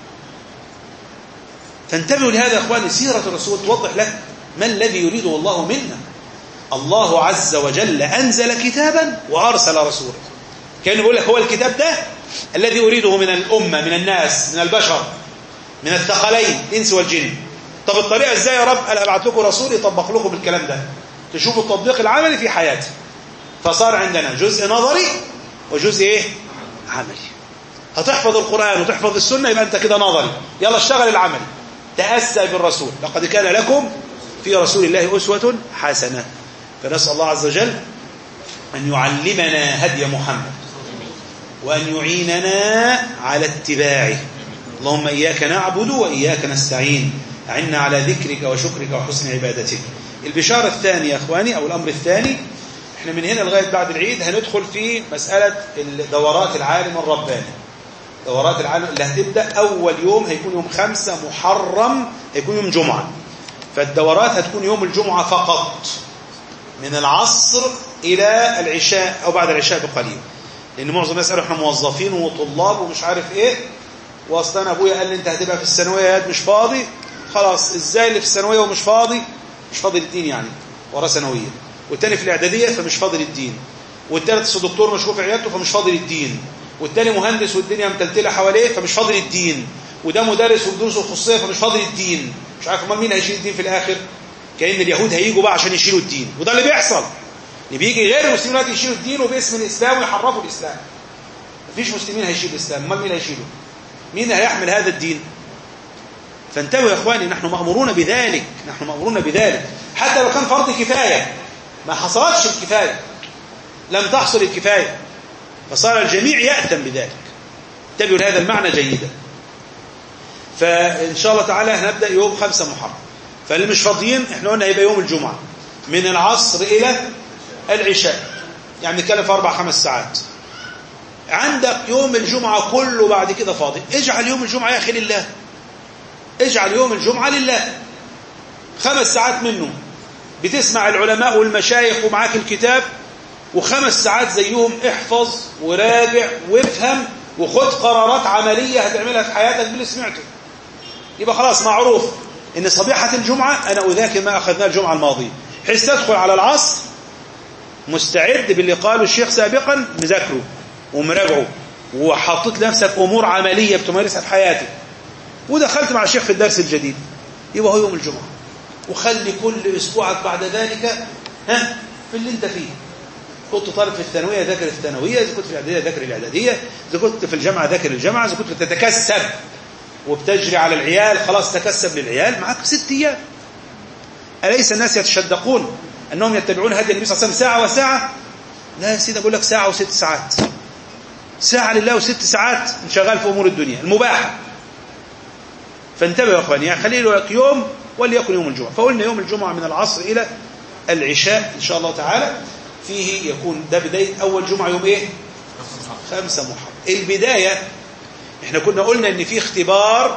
فانتبهوا لهذا يا أخواني. سيرة الرسول توضح لك ما الذي يريده الله منا. الله عز وجل أنزل كتابا وأرسل رسولا. كان يقول لك هو الكتاب ده الذي أريده من الأمة، من الناس، من البشر، من الثقلين الإنس والجن. طب الطريقة إزاي يا رب؟ أنا أبعت لكم رسول يطبق لكم الكلام ده، تشوفوا التطبيق العملي في حياتي. فصار عندنا جزء نظري وجزء إيه؟ عملي. هتحفظ القرآن وتحفظ السنة يبقى أنت كده نظري، يلا اشتغل العمل. تأسى بالرسول، لقد كان لكم في رسول الله أسوة حسنة. فنسأل الله عز وجل أن يعلمنا هدي محمد وأن يعيننا على اتباعه. اللهم إياك نعبد وإياك نستعين، أعنا على ذكرك وشكرك وحسن عبادتك. البشارة الثانية يا أخواني أو الأمر الثاني، احنا من هنا لغاية بعد العيد هندخل في مسألة دورات العالم الرباني. دورات العالم اللي هتبدأ أول يوم هيكون يوم خمسة محرم، هيكون يوم جمعة. فالدورات هتكون يوم الجمعة فقط من العصر إلى العشاء أو بعد العشاء بقليل، لأن معظم الناس قالوا احنا موظفين وطلاب ومش عارف ايه، واصلا ابويا قال لي انت هتبقى في الثانويه مش فاضي. خلاص، ازاي اللي في الثانويه ومش فاضي؟ مش فاضي للدين يعني، وراه ثانويه. والتاني في الاعداديه فمش فاضي للدين. والتالت دكتور مشغول في عيادته فمش فاضي للدين. والتاني مهندس والدنيا متلتله حواليه فمش فاضي للدين. وده مدرس ودروسه الخصوصيه فمش فاضي للدين. مش عارف امال مين هيشيل الدين في الاخر؟ كأن اليهود هيجوا بقى عشان يشيلوا الدين، وده اللي بيحصل. اللي بيجي غير المسلمين يشيلوا الدين وباسم الاسلام ويحرفوا الاسلام. مفيش مسلمين هيشيلوا الاسلام، امال مين هيشيله؟ مين هيحمل هذا الدين؟ فانتبهوا يا اخواني، نحن مأمورون بذلك، نحن مأمورون بذلك حتى لو كان فرض كفايه. ما حصلتش الكفايه، لم تحصل الكفايه، فصار الجميع يأتم بذلك. انتبهوا لهذا المعنى جيدا. فان شاء الله تعالى هنبدأ يوم خمسة محرم. فاللي مش فاضيين احنا قلنا هيبقى يوم الجمعة من العصر إلى العشاء، يعني نتكلم في أربع خمس ساعات. عندك يوم الجمعة كله بعد كده فاضي، اجعل يوم الجمعة يا أخي لله، اجعل يوم الجمعة لله، خمس ساعات منه بتسمع العلماء والمشايخ ومعاك الكتاب، وخمس ساعات زيهم احفظ وراجع وافهم وخد قرارات عملية هتعملها في حياتك باللي سمعته. يبقى خلاص معروف ان صبيحة الجمعة انا اذاكر ما اخذناه الجمعة الماضية، حيث تدخل على العصر مستعد باللي قاله الشيخ سابقا، مذاكره ومراجعه وحطيت لنفسك امور عملية بتمارسها في حياتك، ودخلت مع الشيخ في الدرس الجديد. يبقى هو يوم الجمعة. وخلي كل اسبوعك بعد ذلك ها في اللي انت فيه. كنت طالب في الثانوية ذاكر الثانوية، إذا كنت في الإعدادية ذاكر الإعدادية، إذا كنت في الجامعة ذاكر الجامعة، إذا كنت بتتكسب وبتجري على العيال خلاص تكسب للعيال، معك ست أيام. أليس الناس يتشدقون أنهم يتبعون هدي النبي صلى الله عليه وسلم ساعة وساعة؟ لا يا سيدي، أقول لك ساعة وست ساعات، ساعة لله وست ساعات انشغال في أمور الدنيا المباحة. فانتبهوا يا أخواني، يعني خلي لك يوم وليكن يوم الجمعة. فقلنا يوم الجمعة من العصر إلى العشاء إن شاء الله تعالى، فيه يكون ده بداية أول جمعة يوم إيه؟ خمسة محرم. البداية إحنا كنا قلنا إن في اختبار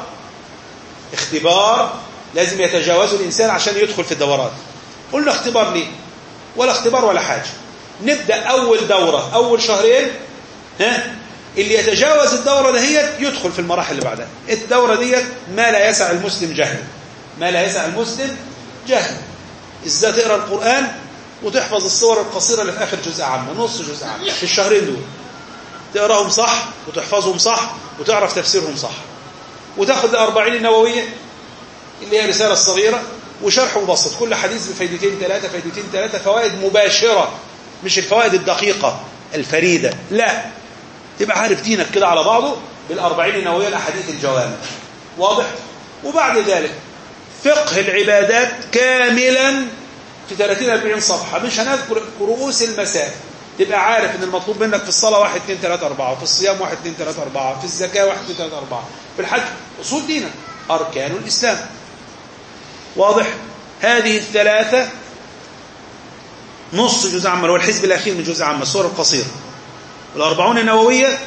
اختبار لازم يتجاوزه الإنسان عشان يدخل في الدورات. قلنا اختبار ليه؟ ولا اختبار ولا حاجة. نبدأ أول دورة أول شهرين، ها اللي يتجاوز الدورة دهيت يدخل في المراحل اللي بعدها. الدورة ديت ما لا يسع المسلم جهل، ما لا يسع المسلم جهل. إزاي تقرأ القرآن وتحفظ الصور القصيرة اللي في آخر جزء عامة، نص جزء عامة في الشهرين دول، تقرأهم صح وتحفظهم صح وتعرف تفسيرهم صح، وتاخد الأربعين النووية اللي هي رسالة الصغيرة وشرح مبسط، كل حديث بفايدتين ثلاثة فايدتين ثلاثة، فوائد مباشرة مش الفوائد الدقيقة الفريدة، لا، تبقى عارف دينك كده على بعضه بالأربعين النووية الأحاديث الجوامع. واضح؟ وبعد ذلك فقه العبادات كاملا في ثلاثين أربعين صفحة، مش هنذكر رؤوس المسائل، تبقى عارف ان المطلوب منك في الصلاة واحد اثنين ثلاثة أربعة، في الصيام واحد اثنين ثلاثة أربعة، في الزكاة واحد اثنين ثلاثة أربعة، في الحج أصول دينك أركان الإسلام. واضح؟ هذه الثلاثة نص جزء عامة، هو الحزب الأخير من جزء عامة، الصور القصيرة، الأربعون النووية،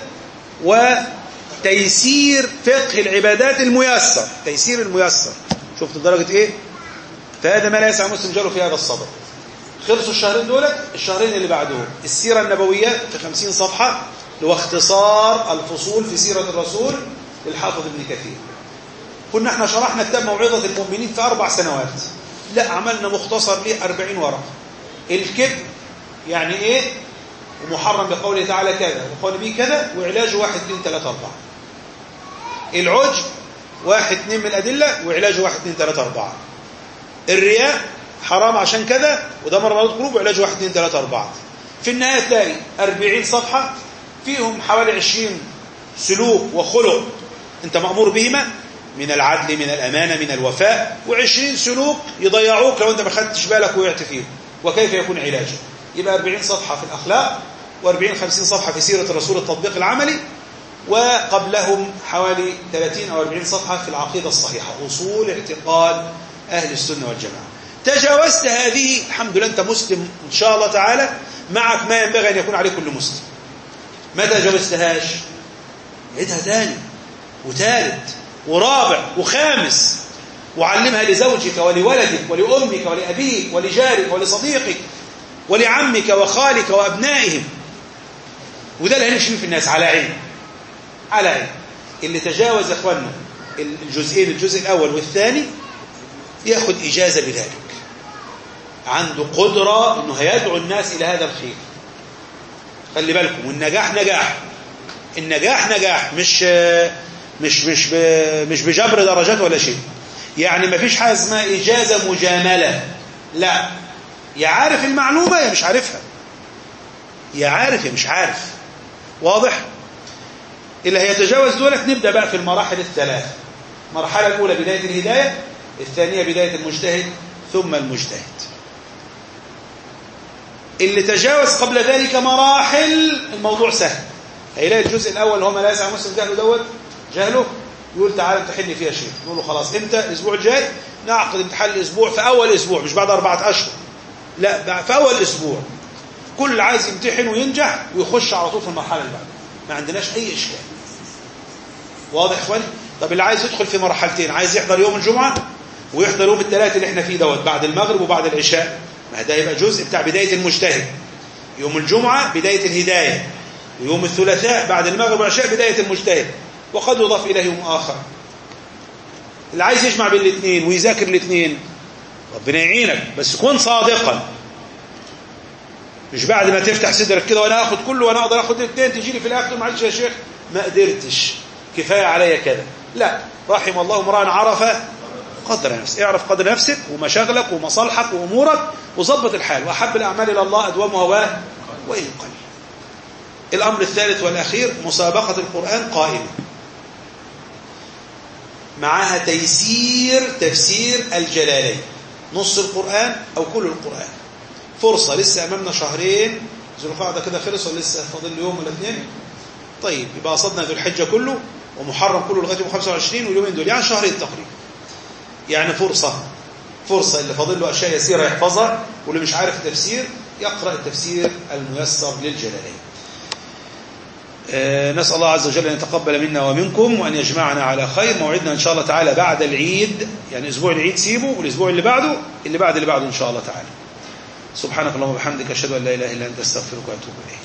وتيسير فقه العبادات الميسر، تيسير الميسر. شفت درجة إيه؟ فهذا ما لا يسع مسلم جاله في هذا الصدر. خلصوا الشهرين دولت، الشهرين اللي بعدهم السيرة النبوية في خمسين صفحة، اللي هو اختصار الفصول في سيرة الرسول للحافظ ابن كثير. كنا احنا شرحنا كتاب موعظة المؤمنين في أربع سنوات، لا عملنا مختصر ليه أربعين ورقة. الكذب يعني ايه؟ ومحرم بقوله تعالى كذا وقال به كذا، وعلاجه واحد اثنين ثلاثة أربعة. العجب واحد اثنين من الأدلة، وعلاجه واحد اثنين ثلاثة أربعة. الرياء حرام عشان كذا، وده مرض قلوب، وعلاجه واحد اثنين ثلاثة أربعة. في النهاية تلاقي أربعين صفحة فيهم حوالي عشرين سلوك وخلق أنت مأمور بهما، من العدل من الأمانة من الوفاء، وعشرين سلوك يضيعوك لو أنت ما خدتش بالك وقعت فيهم، وكيف يكون علاجه. يبقى أربعين صفحة في الأخلاق، وأربعين خمسين صفحة في سيرة الرسول التطبيق العملي، وقبلهم حوالي ثلاثين أو أربعين صفحة في العقيدة الصحيحة، أصول اعتقاد أهل السنة والجماعة. تجاوزت هذه الحمد لله، أنت مسلم إن شاء الله تعالى، معك ما ينبغي أن يكون عليه كل مسلم. ما تجاوزتهاش عيدها تاني وثالث ورابع وخامس، وعلمها لزوجك ولولدك ولأمك ولأبيك ولجارك ولصديقك ولعمك وخالك وأبنائهم. وده اللي هنمشي في الناس على عين على عين. اللي تجاوز اخواننا الجزئين، الجزء الأول والثاني، ياخد إجازة بذلك، عنده قدرة أنه هيدعو الناس إلى هذا الخير. خلي بالكم، والنجاح نجاح، النجاح نجاح، مش مش مش مش بجبر درجات ولا شيء. يعني ما فيش حاجة اسمها إجازة مجاملة، لا، يا عارف المعلومة يا مش عارفها، يا عارف يا مش عارف. واضح؟ اللي هيتجاوز دولك نبدأ بقى في المراحل الثلاث. المرحلة الأولى بداية الهداية، الثانية بداية المجتهد، ثم المجتهد. اللي تجاوز قبل ذلك مراحل الموضوع سهل. هيلاقي الجزء الأول اللي هو لا يسع مسلم جهله دوت جهله، يقول تعالى امتحني فيها شيء، يقول له خلاص امتى؟ الأسبوع الجاي نعقد امتحان الأسبوع في أول أسبوع، مش بعد أربعة أشهر، لا، في أول أسبوع. كل عايز يمتحن وينجح ويخش على طول في المرحلة اللي بعدها، ما عندناش أي إشكال. واضح يا إخواني؟ طب اللي عايز يدخل في مرحلتين، عايز يحضر يوم الجمعة ويحضر يوم الثلاث اللي احنا فيه دوت بعد المغرب وبعد العشاء، ما ده يبقى جزء بتاع بداية المجتهد. يوم الجمعة بداية الهداية، ويوم الثلاثاء بعد المغرب والعشاء بداية المجتهد، وقد يضاف إليه يوم آخر. اللي عايز يجمع بين الاثنين ويذاكر الاثنين ربنا يعينك، بس كن صادقا، مش بعد ما تفتح صدرك كده وانا اخد كله وانا اقدر اخد الاثنين تجي لي في الاخر معلش يا شيخ ما قدرتش كفايه عليا كده. لا، رحم الله امرا عرف قدر نفسك. اعرف قدر نفسك ومشاغلك ومصالحك وامورك وظبط الحال. واحب الاعمال الى الله ادومها وان قل. الامر الثالث والاخير، مسابقه القران قائمه، معها تيسير تفسير الجلالين، نص القرآن أو كل القرآن. فرصة، لسه أمامنا شهرين، ذو القعدة كده خلص ولا لسه فاضل يوم ولا اثنين؟ طيب يبقى قصدنا ذو الحجة كله ومحرم كله لغاية يوم خمسة وعشرين، واليومين دول يعني شهرين تقريبا. يعني فرصة فرصة اللي فاضل له أشياء يسيرة يحفظها، واللي مش عارف التفسير يقرأ التفسير الميسر للجلالين. نسأل الله عز وجل أن يتقبل منا ومنكم وأن يجمعنا على خير. موعدنا إن شاء الله تعالى بعد العيد، يعني أسبوع العيد سيبه، والأسبوع اللي بعده اللي بعد اللي بعده إن شاء الله تعالى. سبحانك اللهم وبحمدك أشهد أن لا إله إلا أنت أستغفرك وأتوب إليك.